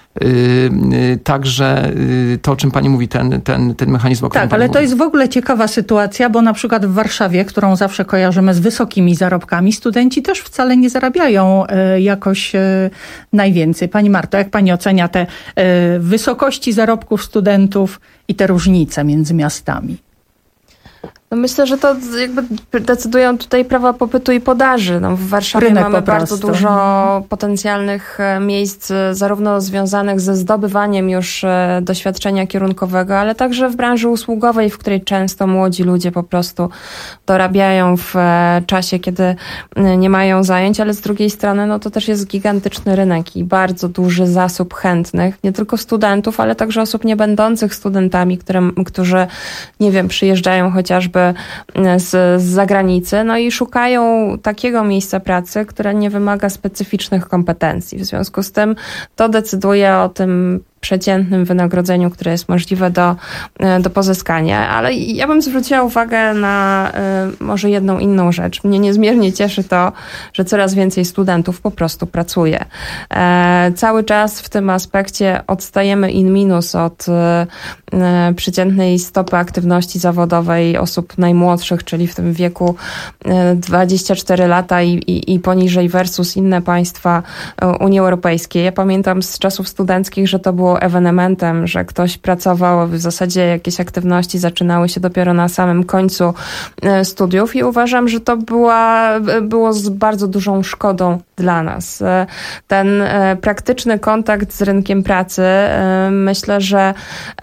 Yy, także yy, to, o czym pani mówi, ten, ten, ten mechanizm, o którym Tak, ale mówi. to jest w ogóle ciekawa sytuacja, bo na przykład w Warszawie, którą zawsze kojarzymy z wysokimi zarobkami, studenci też wcale nie zarabiają yy, jakoś yy, najwięcej. Pani Marto, jak pani ocenia te yy, wysokości zarobków studentów i te różnice między miastami? No myślę, że to jakby decydują tutaj prawa popytu i podaży. No w Warszawie Rynek mamy bardzo prostu. dużo potencjalnych miejsc, zarówno związanych ze zdobywaniem już doświadczenia kierunkowego, ale także w branży usługowej, w której często młodzi ludzie po prostu dorabiają w czasie, kiedy nie mają zajęć, ale z drugiej strony no to też jest gigantyczny rynek i bardzo duży zasób chętnych, nie tylko studentów, ale także osób nie będących studentami, które, którzy, nie wiem, przyjeżdżają chociażby z, z zagranicy, no i szukają takiego miejsca pracy, które nie wymaga specyficznych kompetencji. W związku z tym to decyduje o tym przeciętnym wynagrodzeniu, które jest możliwe do, do pozyskania. Ale ja bym zwróciła uwagę na y, może jedną inną rzecz. Mnie niezmiernie cieszy to, że coraz więcej studentów po prostu pracuje. E, cały czas w tym aspekcie odstajemy in minus od y, przeciętnej stopy aktywności zawodowej osób najmłodszych, czyli w tym wieku y, dwadzieścia cztery lata i, i, i poniżej versus inne państwa Unii Europejskiej. Ja pamiętam z czasów studenckich, że to było ewenementem, że ktoś pracował, w zasadzie jakieś aktywności zaczynały się dopiero na samym końcu studiów i uważam, że to była, było z bardzo dużą szkodą dla nas. Ten praktyczny kontakt z rynkiem pracy myślę, że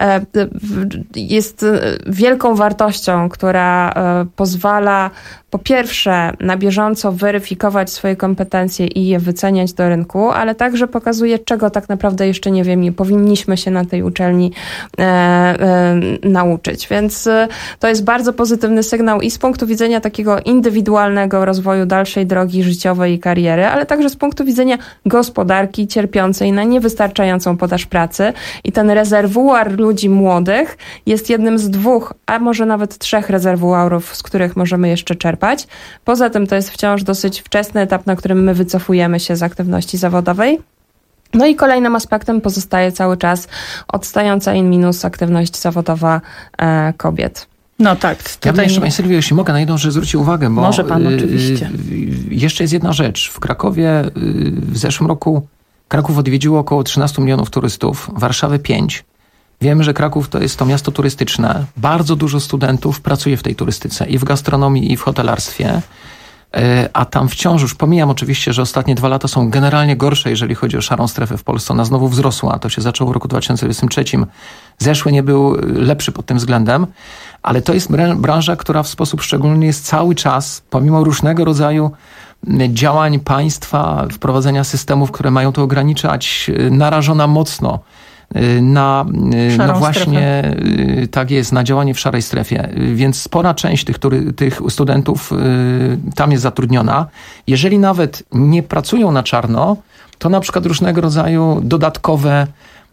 jest wielką wartością, która pozwala po pierwsze na bieżąco weryfikować swoje kompetencje i je wyceniać do rynku, ale także pokazuje, czego tak naprawdę jeszcze nie wiem i powinniśmy się na tej uczelni e, e, nauczyć. Więc e, to jest bardzo pozytywny sygnał i z punktu widzenia takiego indywidualnego rozwoju dalszej drogi życiowej i kariery, ale także z punktu widzenia gospodarki cierpiącej na niewystarczającą podaż pracy i ten rezerwuar ludzi młodych jest jednym z dwóch, a może nawet trzech rezerwuarów, z których możemy jeszcze czerpać. Poza tym to jest wciąż dosyć wczesny etap, na którym my wycofujemy się z aktywności zawodowej. No i kolejnym aspektem pozostaje cały czas odstająca in minus aktywność zawodowa e, kobiet. No tak. Ja bym jeszcze, Pani Sylwio, jeśli mogę, na jedną rzecz zwrócić uwagę, bo może pan, oczywiście. Jeszcze jest jedna rzecz. W Krakowie w zeszłym roku Kraków odwiedziło około trzynaście milionów turystów, Warszawę pięć. Wiemy, że Kraków to jest to miasto turystyczne. Bardzo dużo studentów pracuje w tej turystyce i w gastronomii, i w hotelarstwie. A tam wciąż, już pomijam oczywiście, że ostatnie dwa lata są generalnie gorsze, jeżeli chodzi o szarą strefę w Polsce. Ona znowu wzrosła. To się zaczęło w roku dwa tysiące dwudziestym trzecim. Zeszły nie był lepszy pod tym względem, ale to jest branża, która w sposób szczególny jest cały czas, pomimo różnego rodzaju działań państwa, wprowadzenia systemów, które mają to ograniczać, narażona mocno na, na właśnie, strefę. Tak jest, na działanie w szarej strefie. Więc spora część tych, tych studentów tam jest zatrudniona. Jeżeli nawet nie pracują na czarno, to na przykład różnego rodzaju dodatkowe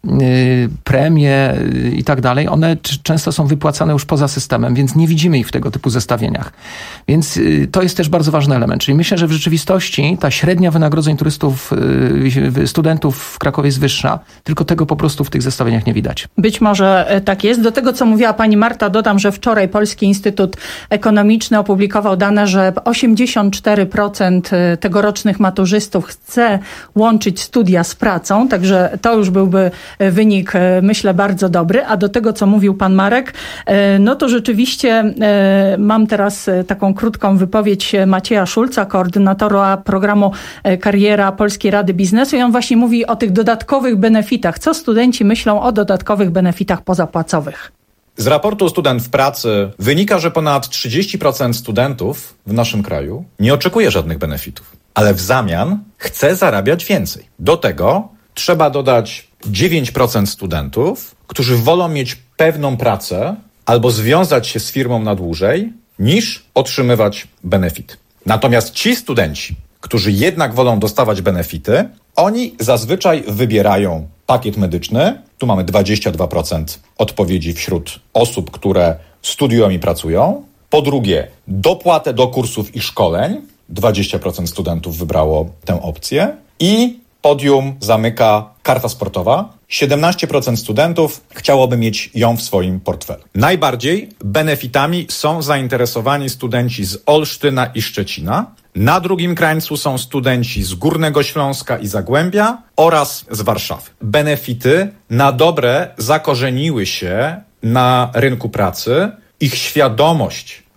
premie i tak dalej, one często są wypłacane już poza systemem, więc nie widzimy ich w tego typu zestawieniach. Więc to jest też bardzo ważny element. Czyli myślę, że w rzeczywistości ta średnia wynagrodzeń turystów, studentów w Krakowie jest wyższa, tylko tego po prostu w tych zestawieniach nie widać. Być może tak jest. Do tego, co mówiła pani Marta, dodam, że wczoraj Polski Instytut Ekonomiczny opublikował dane, że osiemdziesiąt cztery procent tegorocznych maturzystów chce łączyć studia z pracą, także to już byłby wynik, myślę, bardzo dobry. A do tego, co mówił pan Marek, no to rzeczywiście mam teraz taką krótką wypowiedź Macieja Szulca, koordynatora programu Kariera Polskiej Rady Biznesu i on właśnie mówi o tych dodatkowych benefitach. Co studenci myślą o dodatkowych benefitach pozapłacowych? Z raportu Student w Pracy wynika, że ponad trzydzieści procent studentów w naszym kraju nie oczekuje żadnych benefitów, ale w zamian chce zarabiać więcej. Do tego trzeba dodać dziewięć procent studentów, którzy wolą mieć pewną pracę albo związać się z firmą na dłużej, niż otrzymywać benefity. Natomiast ci studenci, którzy jednak wolą dostawać benefity, oni zazwyczaj wybierają pakiet medyczny. Tu mamy dwadzieścia dwa procent odpowiedzi wśród osób, które studiują i pracują. Po drugie, dopłatę do kursów i szkoleń. dwadzieścia procent studentów wybrało tę opcję. I podium zamyka karta sportowa. siedemnaście procent studentów chciałoby mieć ją w swoim portfelu. Najbardziej benefitami są zainteresowani studenci z Olsztyna i Szczecina. Na drugim krańcu są studenci z Górnego Śląska i Zagłębia oraz z Warszawy. Benefity na dobre zakorzeniły się na rynku pracy. Ich świadomość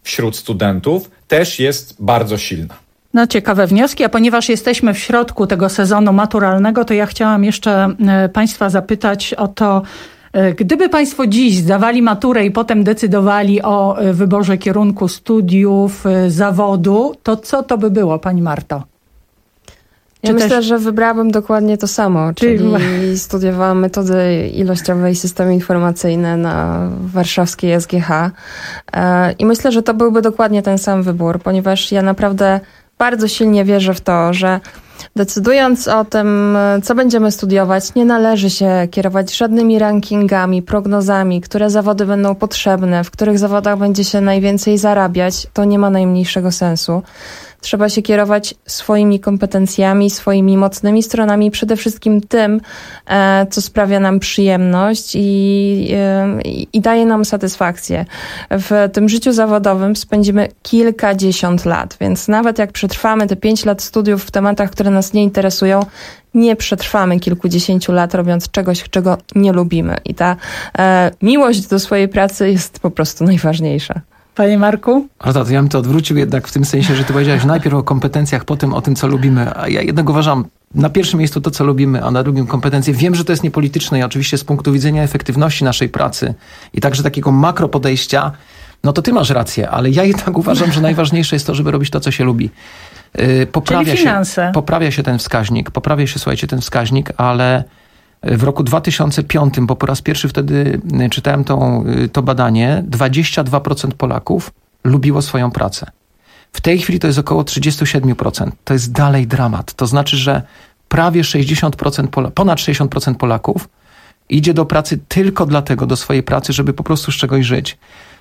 wśród studentów też jest bardzo silna. No ciekawe wnioski, a ponieważ jesteśmy w środku tego sezonu maturalnego, to ja chciałam jeszcze Państwa zapytać o to, gdyby Państwo dziś zdawali maturę i potem decydowali o wyborze kierunku studiów, zawodu, to co to by było, Pani Marto? Ja Czy myślę, też... że wybrałabym dokładnie to samo, czyli Ty... studiowałam metody ilościowe i systemy informacyjne na warszawskiej S G H i myślę, że to byłby dokładnie ten sam wybór, ponieważ ja naprawdę bardzo silnie wierzę w to, że decydując o tym, co będziemy studiować, nie należy się kierować żadnymi rankingami, prognozami, które zawody będą potrzebne, w których zawodach będzie się najwięcej zarabiać. To nie ma najmniejszego sensu. Trzeba się kierować swoimi kompetencjami, swoimi mocnymi stronami, przede wszystkim tym, co sprawia nam przyjemność i, i, i daje nam satysfakcję. W tym życiu zawodowym spędzimy kilkadziesiąt lat, więc nawet jak przetrwamy te pięć lat studiów w tematach, które nas nie interesują, nie przetrwamy kilkudziesięciu lat robiąc czegoś, czego nie lubimy. I ta e, miłość do swojej pracy jest po prostu najważniejsza. Panie Marku? Ale to ja bym to odwrócił jednak w tym sensie, że ty powiedziałeś najpierw o kompetencjach, potem o tym, co lubimy. A ja jednak uważam, na pierwszym miejscu to, co lubimy, a na drugim kompetencje. Wiem, że to jest niepolityczne i oczywiście z punktu widzenia efektywności naszej pracy i także takiego makro podejścia, no to ty masz rację, ale ja jednak uważam, że najważniejsze jest to, żeby robić to, co się lubi. Poprawia Czyli finanse. Się, poprawia się ten wskaźnik, poprawia się, słuchajcie, ten wskaźnik, ale w roku dwa tysiące piątym, bo po raz pierwszy wtedy czytałem tą, to badanie, dwadzieścia dwa procent Polaków lubiło swoją pracę. W tej chwili to jest około trzydzieści siedem procent. To jest dalej dramat. To znaczy, że prawie sześćdziesiąt procent, ponad sześćdziesiąt procent Polaków idzie do pracy tylko dlatego, do swojej pracy, żeby po prostu z czegoś żyć.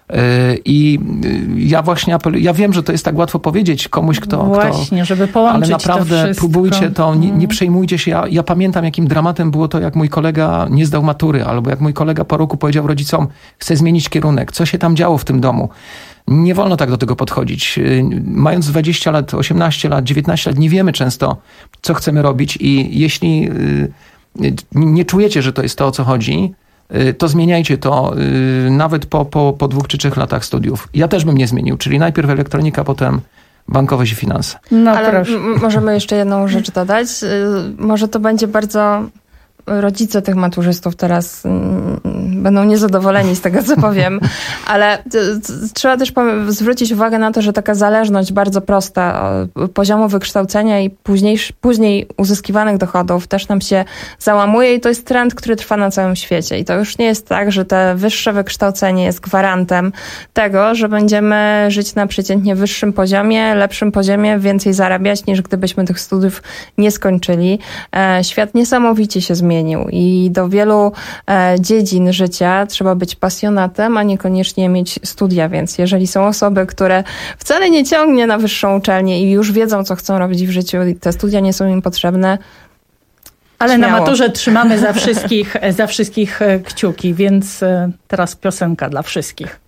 I ja właśnie apeluję, ja wiem, że to jest tak łatwo powiedzieć komuś, kto... Właśnie, kto, żeby połączyć ale naprawdę to próbujcie to, nie, nie przejmujcie się. Ja, ja pamiętam, jakim dramatem było to, jak mój kolega nie zdał matury, albo jak mój kolega po roku powiedział rodzicom, chcę zmienić kierunek. Co się tam działo w tym domu? Nie wolno tak do tego podchodzić. Mając dwadzieścia lat, osiemnaście lat, dziewiętnaście lat, nie wiemy często, co chcemy robić i jeśli nie czujecie, że to jest to, o co chodzi, to zmieniajcie to yy, nawet po, po, po dwóch czy trzech latach studiów. Ja też bym nie zmienił, czyli najpierw elektronika, potem bankowość i finanse. No, ale proszę. M- możemy jeszcze jedną rzecz dodać. Yy, może to będzie bardzo... Rodzice tych maturzystów teraz mm, będą niezadowoleni z tego, co powiem, ale t- t- trzeba też po- zwrócić uwagę na to, że taka zależność bardzo prosta poziomu wykształcenia i później, później uzyskiwanych dochodów też nam się załamuje i to jest trend, który trwa na całym świecie. I to już nie jest tak, że te wyższe wykształcenie jest gwarantem tego, że będziemy żyć na przeciętnie wyższym poziomie, lepszym poziomie, więcej zarabiać, niż gdybyśmy tych studiów nie skończyli. E, świat niesamowicie się zmienił. I do wielu e, dziedzin życia trzeba być pasjonatem, a niekoniecznie mieć studia, więc jeżeli są osoby, które wcale nie ciągnie na wyższą uczelnię i już wiedzą, co chcą robić w życiu i te studia nie są im potrzebne, ale śmiało. Na maturze trzymamy za wszystkich, za wszystkich kciuki, więc teraz piosenka dla wszystkich.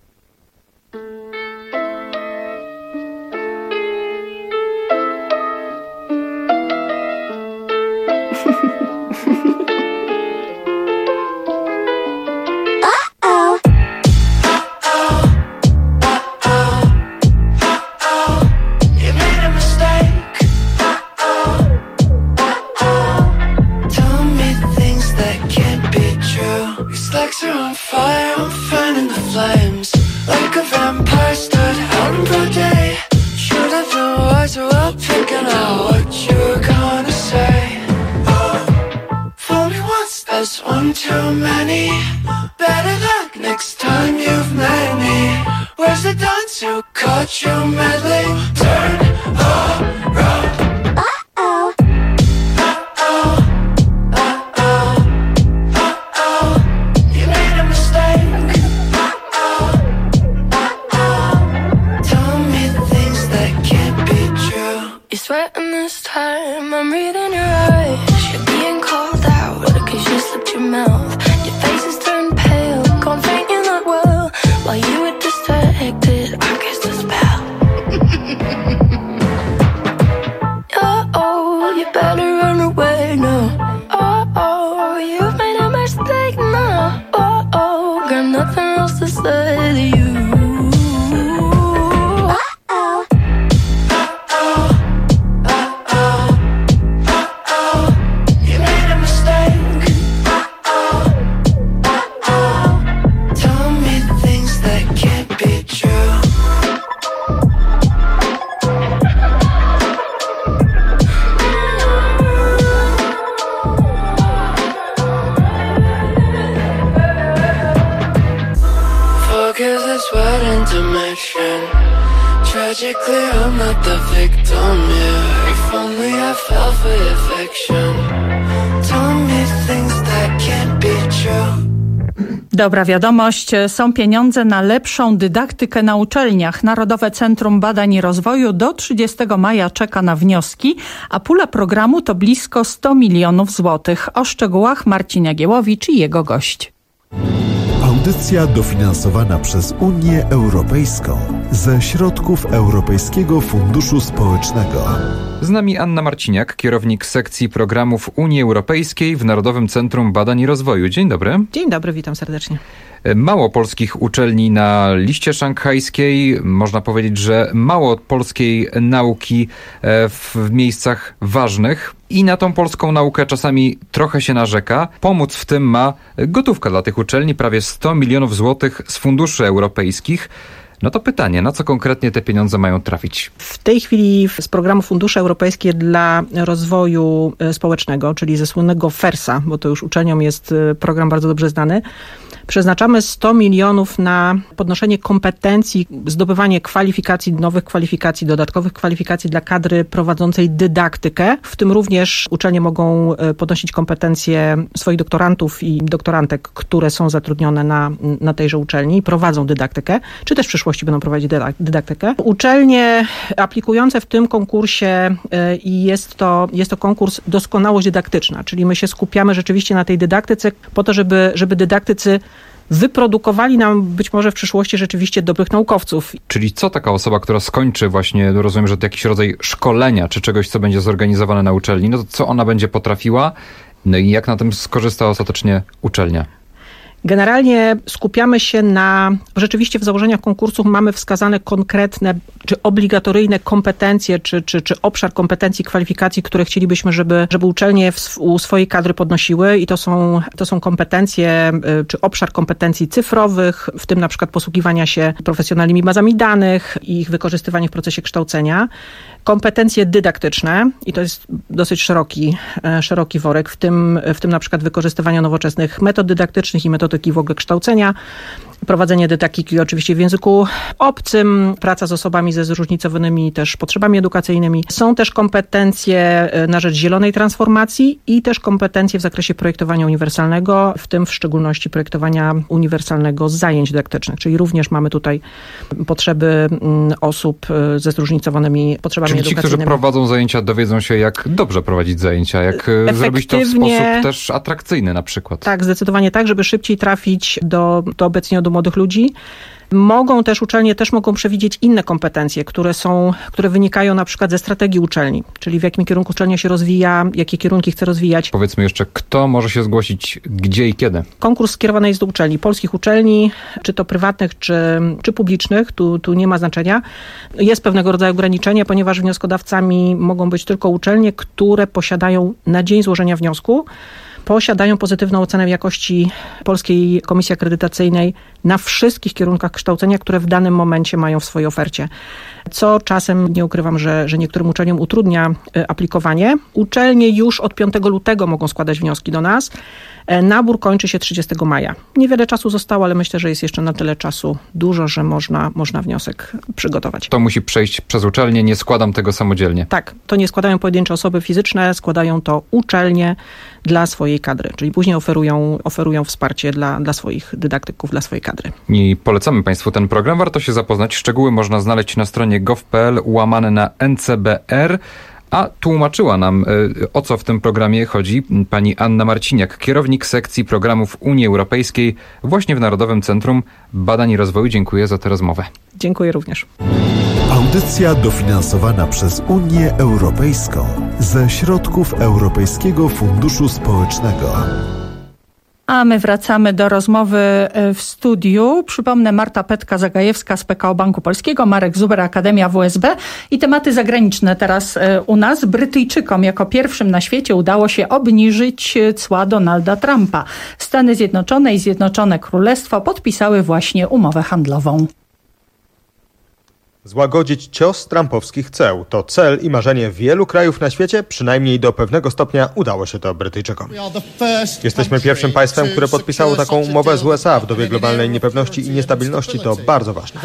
it clear I'm not the victim, yeah. If only I fell for your fiction. Tell me things that can't be true. Dobra wiadomość, są pieniądze na lepszą dydaktykę na uczelniach. Narodowe Centrum Badań i Rozwoju do trzydziestego maja czeka na wnioski, a pula programu to blisko sto milionów złotych. O szczegółach Marcin Jagiełowicz i jego gość. Audycja dofinansowana przez Unię Europejską ze środków Europejskiego Funduszu Społecznego. Z nami Anna Marciniak, kierownik sekcji programów Unii Europejskiej w Narodowym Centrum Badań i Rozwoju. Dzień dobry. Dzień dobry, witam serdecznie. Mało polskich uczelni na liście szanghajskiej. Można powiedzieć, że mało polskiej nauki w miejscach ważnych. I na tą polską naukę czasami trochę się narzeka. Pomóc w tym ma gotówka dla tych uczelni, prawie sto milionów złotych z funduszy europejskich. No to pytanie, na co konkretnie te pieniądze mają trafić? W tej chwili z programu Fundusze Europejskie dla Rozwoju Społecznego, czyli ze słynnego fersa, bo to już uczelniom jest program bardzo dobrze znany, przeznaczamy sto milionów na podnoszenie kompetencji, zdobywanie kwalifikacji, nowych kwalifikacji, dodatkowych kwalifikacji dla kadry prowadzącej dydaktykę. W tym również uczelnie mogą podnosić kompetencje swoich doktorantów i doktorantek, które są zatrudnione na, na tejże uczelni i prowadzą dydaktykę, czy też w przyszłości będą prowadzić dydaktykę. Uczelnie aplikujące w tym konkursie i jest to, jest to konkurs Doskonałość Dydaktyczna, czyli my się skupiamy rzeczywiście na tej dydaktyce po to, żeby, żeby dydaktycy wyprodukowali nam być może w przyszłości rzeczywiście dobrych naukowców. Czyli co taka osoba, która skończy właśnie, rozumiem, że to jakiś rodzaj szkolenia, czy czegoś, co będzie zorganizowane na uczelni, no to co ona będzie potrafiła, no i jak na tym skorzysta ostatecznie uczelnia? Generalnie skupiamy się na, rzeczywiście w założeniach konkursów mamy wskazane konkretne, czy obligatoryjne kompetencje, czy, czy, czy obszar kompetencji, kwalifikacji, które chcielibyśmy, żeby, żeby uczelnie w, u swojej kadry podnosiły i to są, to są kompetencje, czy obszar kompetencji cyfrowych, w tym na przykład posługiwania się profesjonalnymi bazami danych i ich wykorzystywanie w procesie kształcenia. Kompetencje dydaktyczne i to jest dosyć szeroki, szeroki worek, w tym, w tym na przykład wykorzystywania nowoczesnych metod dydaktycznych i metodyki w ogóle kształcenia, prowadzenie dydaktyki oczywiście w języku obcym, praca z osobami ze zróżnicowanymi też potrzebami edukacyjnymi. Są też kompetencje na rzecz zielonej transformacji i też kompetencje w zakresie projektowania uniwersalnego, w tym w szczególności projektowania uniwersalnego zajęć dydaktycznych, czyli również mamy tutaj potrzeby osób ze zróżnicowanymi potrzebami Czyli ci, którzy prowadzą zajęcia, dowiedzą się, jak dobrze prowadzić zajęcia, jak zrobić to w sposób też atrakcyjny na przykład. Tak, zdecydowanie tak, żeby szybciej trafić do, do obecnie do młodych ludzi. Mogą też, uczelnie też mogą przewidzieć inne kompetencje, które są, które wynikają na przykład ze strategii uczelni, czyli w jakim kierunku uczelnia się rozwija, jakie kierunki chce rozwijać. Powiedzmy jeszcze, kto może się zgłosić, gdzie i kiedy? Konkurs skierowany jest do uczelni, polskich uczelni, czy to prywatnych, czy, czy publicznych, tu, tu nie ma znaczenia. Jest pewnego rodzaju ograniczenie, ponieważ wnioskodawcami mogą być tylko uczelnie, które posiadają na dzień złożenia wniosku posiadają pozytywną ocenę jakości Polskiej Komisji Akredytacyjnej na wszystkich kierunkach kształcenia, które w danym momencie mają w swojej ofercie. Co czasem, nie ukrywam, że, że niektórym uczelniom utrudnia aplikowanie. Uczelnie już od piątego lutego mogą składać wnioski do nas. Nabór kończy się trzydziestego maja. Niewiele czasu zostało, ale myślę, że jest jeszcze na tyle czasu dużo, że można, można wniosek przygotować. To musi przejść przez uczelnię, nie składam tego samodzielnie. Tak, to nie składają pojedyncze osoby fizyczne, składają to uczelnie dla swojej kadry, czyli później oferują, oferują wsparcie dla, dla swoich dydaktyków, dla swojej kadry. I polecamy Państwu ten program, warto się zapoznać. Szczegóły można znaleźć na stronie gov kropka p l łamane na N C B R. A tłumaczyła nam, o co w tym programie chodzi, pani Anna Marciniak, kierownik sekcji programów Unii Europejskiej właśnie w Narodowym Centrum Badań i Rozwoju. Dziękuję za tę rozmowę. Dziękuję również. Audycja dofinansowana przez Unię Europejską ze środków Europejskiego Funduszu Społecznego. A my wracamy do rozmowy w studiu. Przypomnę, Marta Petka-Zagajewska z P K O Banku Polskiego, Marek Zuber, Akademia W S B i tematy zagraniczne teraz u nas. Brytyjczykom jako pierwszym na świecie udało się obniżyć cła Donalda Trumpa. Stany Zjednoczone i Zjednoczone Królestwo podpisały właśnie umowę handlową. Złagodzić cios trumpowskich ceł. To cel i marzenie wielu krajów na świecie, przynajmniej do pewnego stopnia udało się to Brytyjczykom. Jesteśmy pierwszym państwem, które podpisało taką umowę z U S A w dobie globalnej niepewności i niestabilności. To bardzo ważne,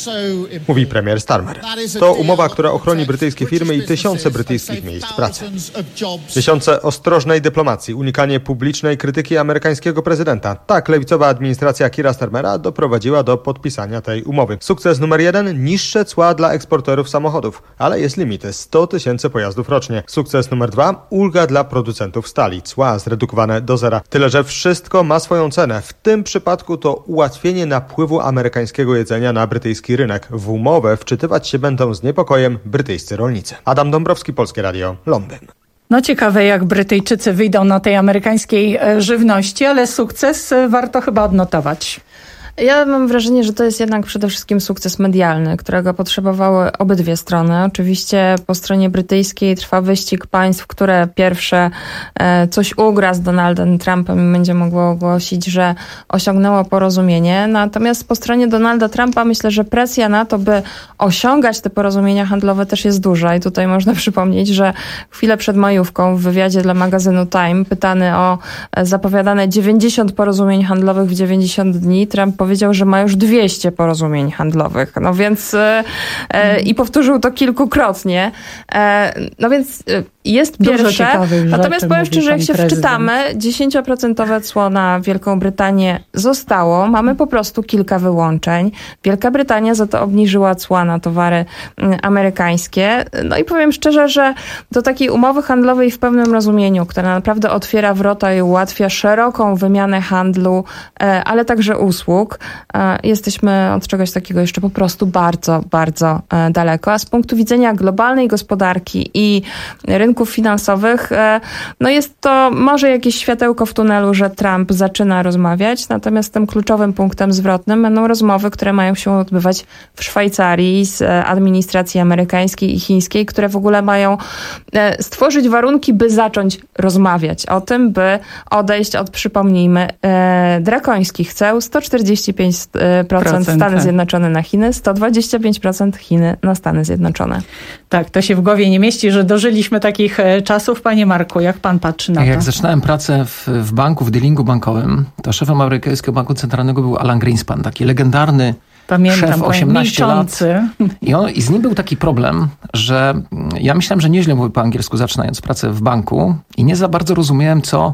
mówi premier Starmer. To umowa, która ochroni brytyjskie firmy i tysiące brytyjskich miejsc pracy. Miesiące ostrożnej dyplomacji, unikanie publicznej krytyki amerykańskiego prezydenta. Tak lewicowa administracja Keira Starmera doprowadziła do podpisania tej umowy. Sukces numer jeden, niższe cła dla eksporterów samochodów, ale jest limit sto tysięcy pojazdów rocznie. Sukces numer dwa, ulga dla producentów stali, cła zredukowane do zera. Tyle, że wszystko ma swoją cenę. W tym przypadku to ułatwienie napływu amerykańskiego jedzenia na brytyjski rynek. W umowę wczytywać się będą z niepokojem brytyjscy rolnicy. Adam Dąbrowski, Polskie Radio, Londyn. No ciekawe, jak Brytyjczycy wyjdą na tej amerykańskiej żywności, ale sukces warto chyba odnotować. Ja mam wrażenie, że to jest jednak przede wszystkim sukces medialny, którego potrzebowały obydwie strony. Oczywiście po stronie brytyjskiej trwa wyścig państw, które pierwsze coś ugra z Donaldem Trumpem i będzie mogło ogłosić, że osiągnęło porozumienie. Natomiast po stronie Donalda Trumpa myślę, że presja na to, by osiągać te porozumienia handlowe też jest duża. I tutaj można przypomnieć, że chwilę przed majówką w wywiadzie dla magazynu Time, pytany o zapowiadane dziewięćdziesiąt porozumień handlowych w dziewięćdziesiąt dni, Trump powiedział, że ma już dwieście porozumień handlowych. No więc e, e, i powtórzył to kilkukrotnie. E, no więc e, jest pierwsze. Natomiast powiem szczerze, jak się prezydent. wczytamy, dziesięć procent cło na Wielką Brytanię zostało. Mamy po prostu kilka wyłączeń. Wielka Brytania za to obniżyła cła na towary amerykańskie. No i powiem szczerze, że do takiej umowy handlowej w pełnym rozumieniu, która naprawdę otwiera wrota i ułatwia szeroką wymianę handlu, e, ale także usług, jesteśmy od czegoś takiego jeszcze po prostu bardzo, bardzo daleko. A z punktu widzenia globalnej gospodarki i rynków finansowych, no jest to może jakieś światełko w tunelu, że Trump zaczyna rozmawiać, natomiast tym kluczowym punktem zwrotnym będą rozmowy, które mają się odbywać w Szwajcarii z administracji amerykańskiej i chińskiej, które w ogóle mają stworzyć warunki, by zacząć rozmawiać o tym, by odejść od, przypomnijmy, drakońskich ceł sto czterdzieści pięć procent Stany Zjednoczone na Chiny, sto dwadzieścia pięć procent Chiny na Stany Zjednoczone. Tak, to się w głowie nie mieści, że dożyliśmy takich czasów. Panie Marku, jak pan patrzy na to? Jak zaczynałem pracę w, w banku, w dealingu bankowym, to szefem amerykańskiego banku centralnego był Alan Greenspan, taki legendarny Pamiętam, szef, osiemnaście lat. I, on, I z nim był taki problem, że ja myślałem, że nieźle mówię po angielsku, zaczynając pracę w banku i nie za bardzo rozumiałem, co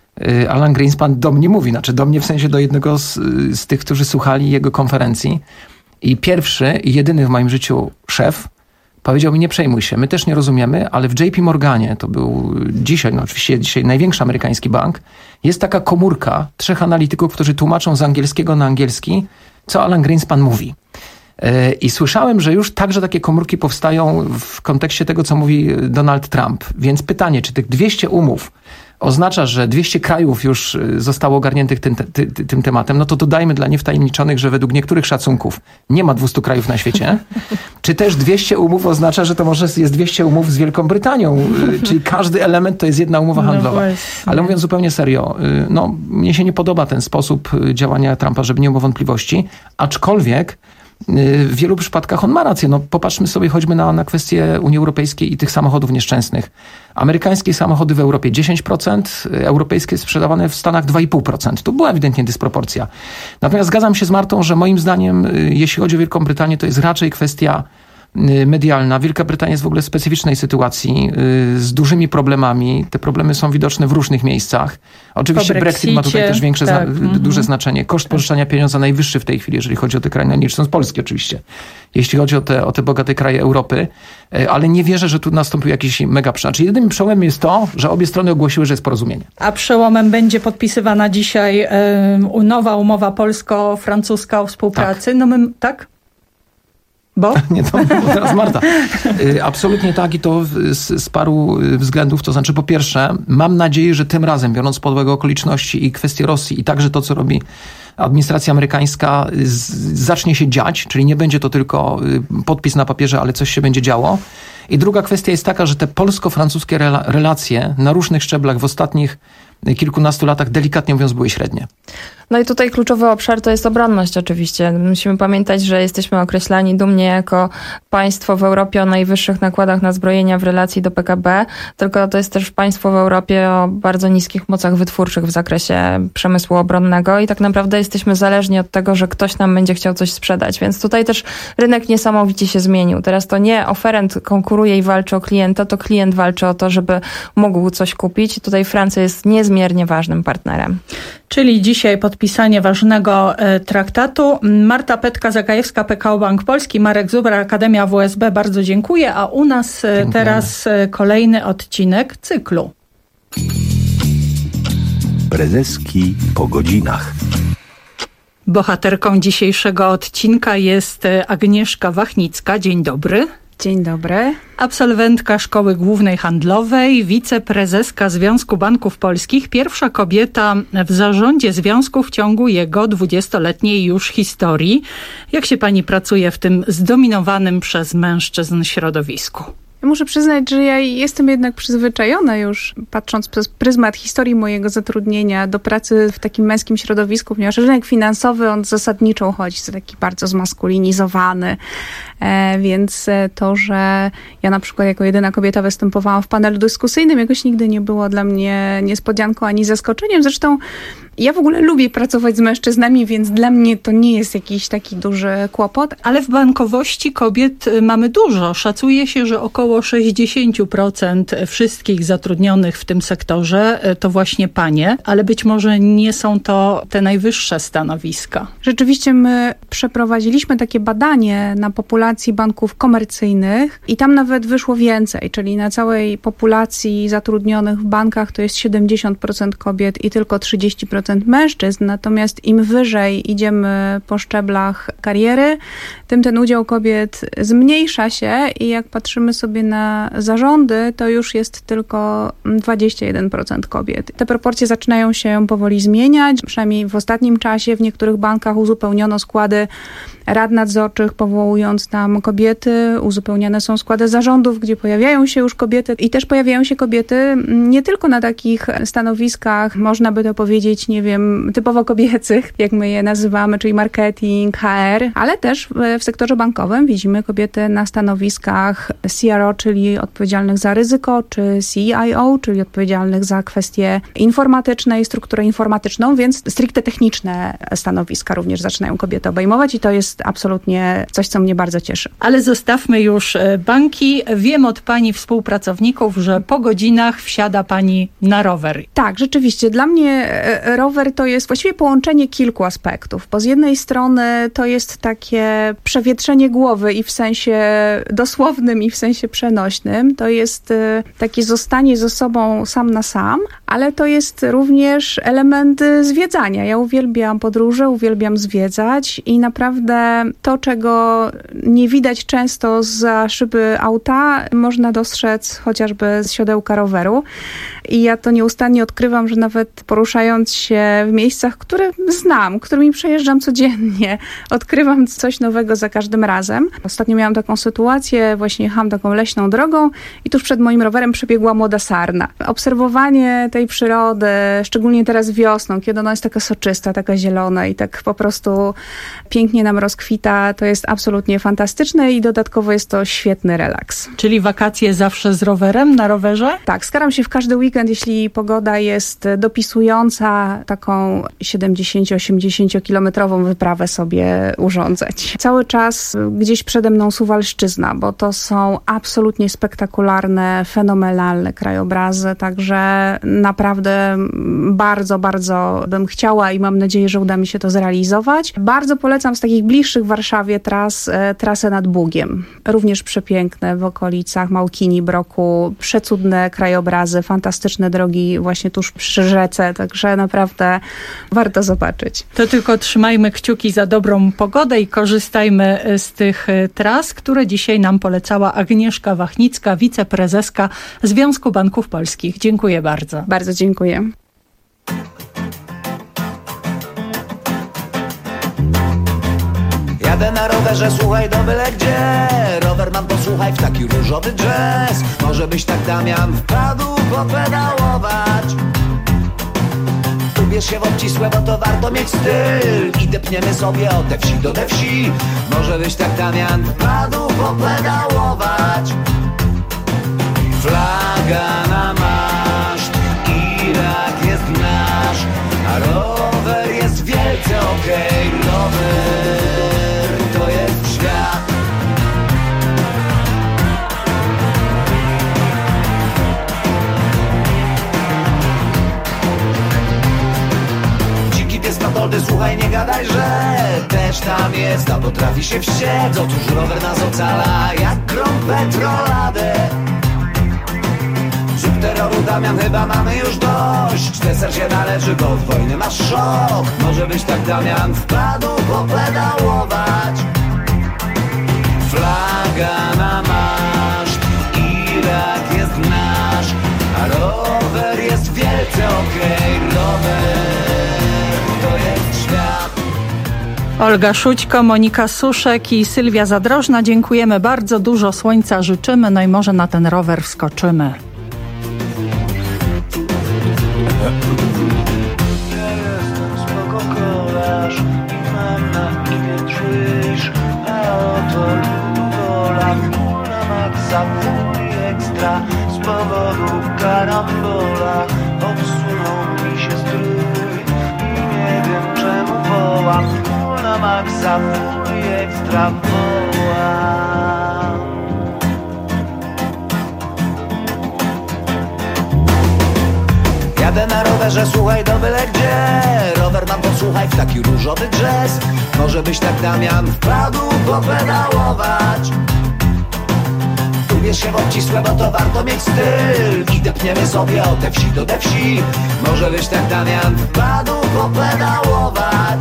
Alan Greenspan do mnie mówi, znaczy do mnie w sensie do jednego z, z tych, którzy słuchali jego konferencji. I pierwszy i jedyny w moim życiu szef powiedział mi: nie przejmuj się, my też nie rozumiemy, ale w J P Morganie, to był dzisiaj, no oczywiście dzisiaj największy amerykański bank, jest taka komórka trzech analityków, którzy tłumaczą z angielskiego na angielski, co Alan Greenspan mówi. I słyszałem, że już także takie komórki powstają w kontekście tego, co mówi Donald Trump. Więc pytanie, czy tych dwieście umów oznacza, że dwieście krajów już zostało ogarniętych tym, ty, tym tematem, no to dodajmy dla niewtajemniczonych, że według niektórych szacunków nie ma dwustu krajów na świecie. Czy też dwieście umów oznacza, że to może jest dwieście umów z Wielką Brytanią, czyli każdy element to jest jedna umowa handlowa. No ale mówiąc zupełnie serio, no mnie się nie podoba ten sposób działania Trumpa, żeby nie było wątpliwości, aczkolwiek w wielu przypadkach on ma rację. No, popatrzmy sobie choćby na, na kwestię Unii Europejskiej i tych samochodów nieszczęsnych. Amerykańskie samochody w Europie dziesięć procent, europejskie sprzedawane w Stanach dwa i pół procent. To była ewidentnie dysproporcja. Natomiast zgadzam się z Martą, że moim zdaniem, jeśli chodzi o Wielką Brytanię, to jest raczej kwestia medialna. Wielka Brytania jest w ogóle w specyficznej sytuacji, z dużymi problemami. Te problemy są widoczne w różnych miejscach. Oczywiście Brexit ma tutaj też większe, tak. zna- duże znaczenie. Koszt pożyczania pieniądza najwyższy w tej chwili, jeżeli chodzi o te kraje, no nie licząc Polski oczywiście. Jeśli chodzi o te, o te bogate kraje Europy, ale nie wierzę, że tu nastąpił jakiś mega przełom. Czyli jedynym przełomem jest to, że obie strony ogłosiły, że jest porozumienie. A przełomem będzie podpisywana dzisiaj y, nowa umowa polsko-francuska o współpracy. Tak? No my, tak? Bo? Nie, to teraz Marta. Absolutnie tak i to z, z paru względów. To znaczy, po pierwsze, mam nadzieję, że tym razem, biorąc pod uwagę okoliczności i kwestie Rosji i także to, co robi administracja amerykańska, z, zacznie się dziać, czyli nie będzie to tylko podpis na papierze, ale coś się będzie działo. I druga kwestia jest taka, że te polsko-francuskie rela- relacje na różnych szczeblach w ostatnich kilkunastu latach, delikatnie mówiąc, były średnie. No i tutaj kluczowy obszar to jest obronność oczywiście. Musimy pamiętać, że jesteśmy określani dumnie jako państwo w Europie o najwyższych nakładach na zbrojenia w relacji do P K B, tylko to jest też państwo w Europie o bardzo niskich mocach wytwórczych w zakresie przemysłu obronnego i tak naprawdę jesteśmy zależni od tego, że ktoś nam będzie chciał coś sprzedać, więc tutaj też rynek niesamowicie się zmienił. Teraz to nie oferent konkuruje i walczy o klienta, to klient walczy o to, żeby mógł coś kupić i tutaj Francja jest niezmiernie ważnym partnerem. Czyli dzisiaj podpisanie ważnego e, traktatu. Marta Petka-Zagajewska, P K O Bank Polski, Marek Zubra, Akademia W S B, bardzo dziękuję. A u nas e, teraz e, kolejny odcinek cyklu. Prezeski po godzinach. Bohaterką dzisiejszego odcinka jest Agnieszka Wachnicka. Dzień dobry. Dzień dobry. Absolwentka Szkoły Głównej Handlowej, wiceprezeska Związku Banków Polskich, pierwsza kobieta w zarządzie związku w ciągu jego dwudziestoletniej już historii. Jak się pani pracuje w tym zdominowanym przez mężczyzn środowisku? Ja muszę przyznać, że ja jestem jednak przyzwyczajona już, patrząc przez pryzmat historii mojego zatrudnienia, do pracy w takim męskim środowisku, ponieważ rynek finansowy, on zasadniczo uchodzi za taki bardzo zmaskulinizowany, e, więc to, że ja na przykład jako jedyna kobieta występowałam w panelu dyskusyjnym, jakoś nigdy nie było dla mnie niespodzianką ani zaskoczeniem. Zresztą ja w ogóle lubię pracować z mężczyznami, więc dla mnie to nie jest jakiś taki duży kłopot. Ale w bankowości kobiet mamy dużo. Szacuje się, że około sześćdziesiąt procent wszystkich zatrudnionych w tym sektorze to właśnie panie, ale być może nie są to te najwyższe stanowiska. Rzeczywiście my przeprowadziliśmy takie badanie na populacji banków komercyjnych i tam nawet wyszło więcej, czyli na całej populacji zatrudnionych w bankach to jest siedemdziesiąt procent kobiet i tylko trzydzieści procent mężczyzn, natomiast im wyżej idziemy po szczeblach kariery, tym ten udział kobiet zmniejsza się i jak patrzymy sobie na zarządy, to już jest tylko dwadzieścia jeden procent kobiet. Te proporcje zaczynają się powoli zmieniać, przynajmniej w ostatnim czasie w niektórych bankach uzupełniono składy rad nadzorczych, powołując tam kobiety, uzupełniane są składy zarządów, gdzie pojawiają się już kobiety i też pojawiają się kobiety nie tylko na takich stanowiskach, można by to powiedzieć, nie wiem, typowo kobiecych, jak my je nazywamy, czyli marketing, H R, ale też w sektorze bankowym widzimy kobiety na stanowiskach C R O, czyli odpowiedzialnych za ryzyko, czy C I O, czyli odpowiedzialnych za kwestie informatyczne i strukturę informatyczną, więc stricte techniczne stanowiska również zaczynają kobiety obejmować i to jest absolutnie coś, co mnie bardzo cieszy. Ale zostawmy już banki. Wiem od pani współpracowników, że po godzinach wsiada pani na rower. Tak, rzeczywiście. Dla mnie rower to jest właściwie połączenie kilku aspektów, bo z jednej strony to jest takie przewietrzenie głowy i w sensie dosłownym, i w sensie przenośnym. To jest takie zostanie ze sobą sam na sam, ale to jest również element zwiedzania. Ja uwielbiam podróże, uwielbiam zwiedzać i naprawdę to, czego nie widać często za szyby auta, można dostrzec chociażby z siodełka roweru. I ja to nieustannie odkrywam, że nawet poruszając się w miejscach, które znam, którymi przejeżdżam codziennie, odkrywam coś nowego za każdym razem. Ostatnio miałam taką sytuację, właśnie jechałam taką leśną drogą i tuż przed moim rowerem przebiegła młoda sarna. Obserwowanie tej przyrody, szczególnie teraz wiosną, kiedy ona jest taka soczysta, taka zielona i tak po prostu pięknie nam rozkwita, to jest absolutnie fantastyczne i dodatkowo jest to świetny relaks. Czyli wakacje zawsze z rowerem, na rowerze? Tak, staram się w każdy weekend, jeśli pogoda jest dopisująca, taką siedemdziesięcio-osiemdziesięciokilometrową wyprawę sobie urządzać. Cały czas gdzieś przede mną Suwalszczyzna, bo to są absolutnie spektakularne, fenomenalne krajobrazy, także naprawdę bardzo, bardzo bym chciała i mam nadzieję, że uda mi się to zrealizować. Bardzo polecam z takich bliższych w Warszawie tras, trasę nad Bugiem. Również przepiękne w okolicach Małkini, Broku, przecudne krajobrazy, fantastyczne drogi właśnie tuż przy rzece, także naprawdę warto zobaczyć. To tylko trzymajmy kciuki za dobrą pogodę i korzystajmy z tych tras, które dzisiaj nam polecała Agnieszka Wachnicka, wiceprezeska Związku Banków Polskich. Dziękuję bardzo. Bardzo dziękuję. Ja Jadę na rowerze, słuchaj, do byle gdzie. Rower mam, posłuchaj, w taki różowy jazz. Może byś tak, Damian, wpadł popedałować. Ubierz się w obcisłe, bo to warto mieć styl. I depniemy sobie od te wsi do te wsi. Może byś tak, Damian, wpadł popedałować. Flaga na maszt, Irak jest nasz, a rower jest wielce okej. Okay. Rower to jest świat. Dziki pies Matoldy, słuchaj, nie gadaj, że też tam jest, a potrafi się wściec. Otóż rower nas ocala jak grom petroladę. Zrób terroru, Damian, chyba mamy już dość. Deser się należy, bo od wojny masz szok. Może byś tak, Damian, wpadł popedałować. Flaga na maszt, Irak jest nasz, a rower jest wielce okej. Okay. Rower to jest świat. Olga Szućko, Monika Suszek i Sylwia Zadrożna. Dziękujemy bardzo, dużo słońca życzymy, no i może na ten rower wskoczymy. Ja jestem spoko kolarz i mam na imię Krzyż, a oto Lugola, full na maksa, full i ekstra. Z powodu karambola obsunął mi się strój i nie wiem czemu wołam. Full na maksa, full i ekstra wołam. Jadę na rowerze, słuchaj, do byle gdzie. Rower mam, posłuchaj, w taki różowy jazz. Może byś tak, Damian, wpadł popedałować. Ubierz się w obcisłe, bo to warto mieć styl. I depniemy sobie od te wsi do te wsi. Może byś tak, Damian, wpadł popedałować.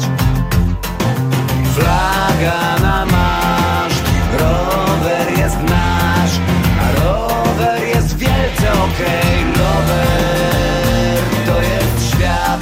Flaga na maszt, rower jest nasz, a rower jest wielce okej. Okay. Rower to jest świat.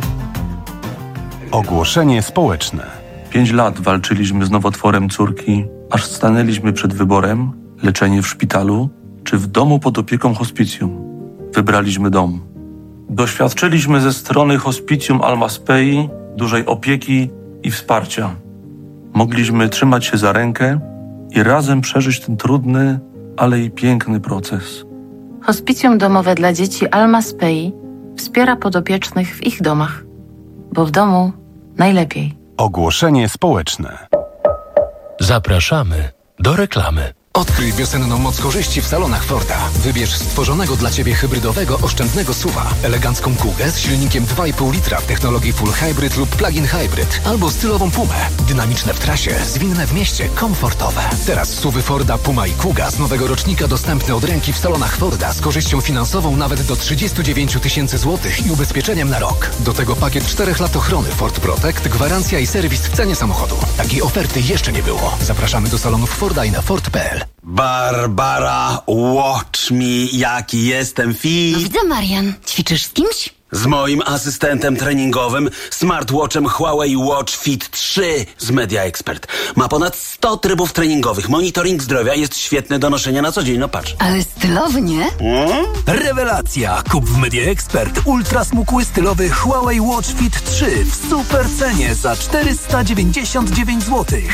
Ogłoszenie społeczne. Pięć lat walczyliśmy z nowotworem córki, aż stanęliśmy przed wyborem: leczenie w szpitalu czy w domu pod opieką hospicjum. Wybraliśmy dom. Doświadczyliśmy ze strony hospicjum Alma Spei dużej opieki i wsparcia. Mogliśmy trzymać się za rękę i razem przeżyć ten trudny, ale i piękny proces. Hospicjum domowe dla dzieci Alma Spei wspiera podopiecznych w ich domach, bo w domu najlepiej. Ogłoszenie społeczne. Zapraszamy do reklamy. Odkryj wiosenną moc korzyści w salonach Forda. Wybierz stworzonego dla Ciebie hybrydowego, oszczędnego suwa, elegancką kółkę z silnikiem dwa i pół litra w technologii full hybrid lub plug-in hybrid, albo stylową Pumę. Dynamiczne w trasie, zwinne w mieście, komfortowe. Teraz suwy Forda, Puma i Kuga z nowego rocznika dostępne od ręki w salonach Forda z korzyścią finansową nawet do trzydzieści dziewięć tysięcy złotych i ubezpieczeniem na rok. Do tego pakiet czterech lat ochrony Ford Protect, gwarancja i serwis w cenie samochodu. Takiej oferty jeszcze nie było. Zapraszamy do salonów Forda i na Ford kropka p l. Barbara, watch me, jaki jestem fit. No widzę, Marian. Ćwiczysz z kimś? Z moim asystentem treningowym, smartwatchem Huawei Watch Fit trzy z Media Expert. Ma ponad sto trybów treningowych, monitoring zdrowia, jest świetny do noszenia na co dzień, no patrz. Ale stylowy, nie? Hmm? Rewelacja! Kup w Media Expert ultra smukły stylowy Huawei Watch Fit trzy w super cenie za czterysta dziewięćdziesiąt dziewięć złotych.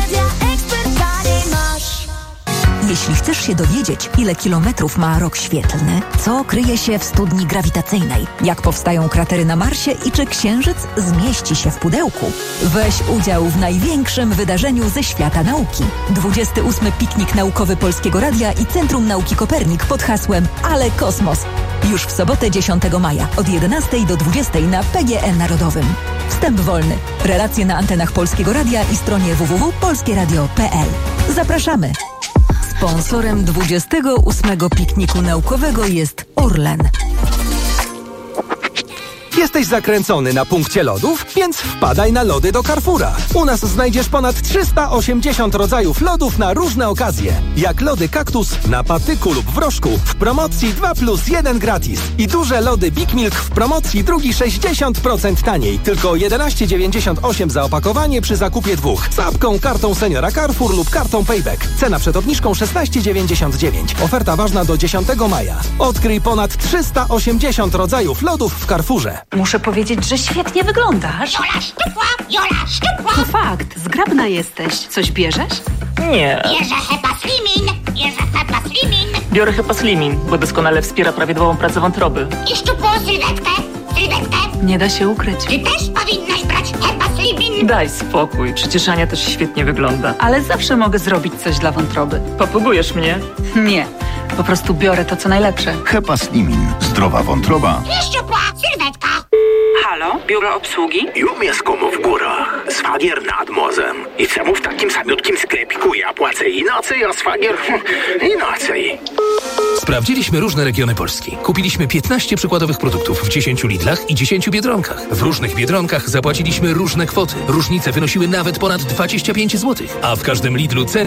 Jeśli chcesz się dowiedzieć, ile kilometrów ma rok świetlny, co kryje się w studni grawitacyjnej, jak powstają kratery na Marsie i czy Księżyc zmieści się w pudełku, weź udział w największym wydarzeniu ze świata nauki. dwudziesty ósmy Piknik Naukowy Polskiego Radia i Centrum Nauki Kopernik pod hasłem Ale Kosmos. Już w sobotę dziesiątego maja od jedenastej do dwudziestej na P G E Narodowym. Wstęp wolny. Relacje na antenach Polskiego Radia i stronie w w w kropka polskie radio kropka p l. Zapraszamy! Sponsorem dwudziestego ósmego Pikniku Naukowego jest Orlen. Jesteś zakręcony na punkcie lodów? Więc wpadaj na lody do Carrefoura. U nas znajdziesz ponad trzysta osiemdziesiąt rodzajów lodów na różne okazje. Jak lody kaktus na patyku lub wrożku w promocji dwa plus jeden gratis. I duże lody Big Milk w promocji drugi sześćdziesiąt procent taniej. Tylko jedenaście dziewięćdziesiąt osiem za opakowanie przy zakupie dwóch. Z apką, kartą seniora Carrefour lub kartą Payback. Cena przed obniżką szesnaście dziewięćdziesiąt dziewięć. Oferta ważna do dziesiątego maja. Odkryj ponad trzysta osiemdziesiąt rodzajów lodów w Carrefourze. Muszę powiedzieć, że świetnie wyglądasz. Jola szczupła, Jola szczupła. To fakt, zgrabna jesteś. Coś bierzesz? Nie. Bierze Hepa Slimin, bierze Hepa Slimin. Biorę Hepa Slimin, bo doskonale wspiera prawidłową pracę wątroby. I szczupłą sylwetkę, sylwetkę. Nie da się ukryć. Ty też powinnaś brać Hepa Slimin. Daj spokój, przecież Ania też świetnie wygląda. Ale zawsze mogę zrobić coś dla wątroby. Papugujesz mnie? Nie, po prostu biorę to, co najlepsze. Hepa Slimin. Zdrowa wątroba. I szczupła sylwetka. Halo, biuro obsługi? Ja mieszkam w górach, szwagier nad morzem. I czemu w takim samiutkim sklepiku ja płacę inaczej, a szwagier inaczej? Sprawdziliśmy różne regiony Polski. Kupiliśmy piętnaście przykładowych produktów w dziesięciu Lidlach i dziesięciu Biedronkach. W różnych Biedronkach zapłaciliśmy różne kwoty. Różnice wynosiły nawet ponad dwadzieścia pięć złotych. A w każdym Lidlu ceny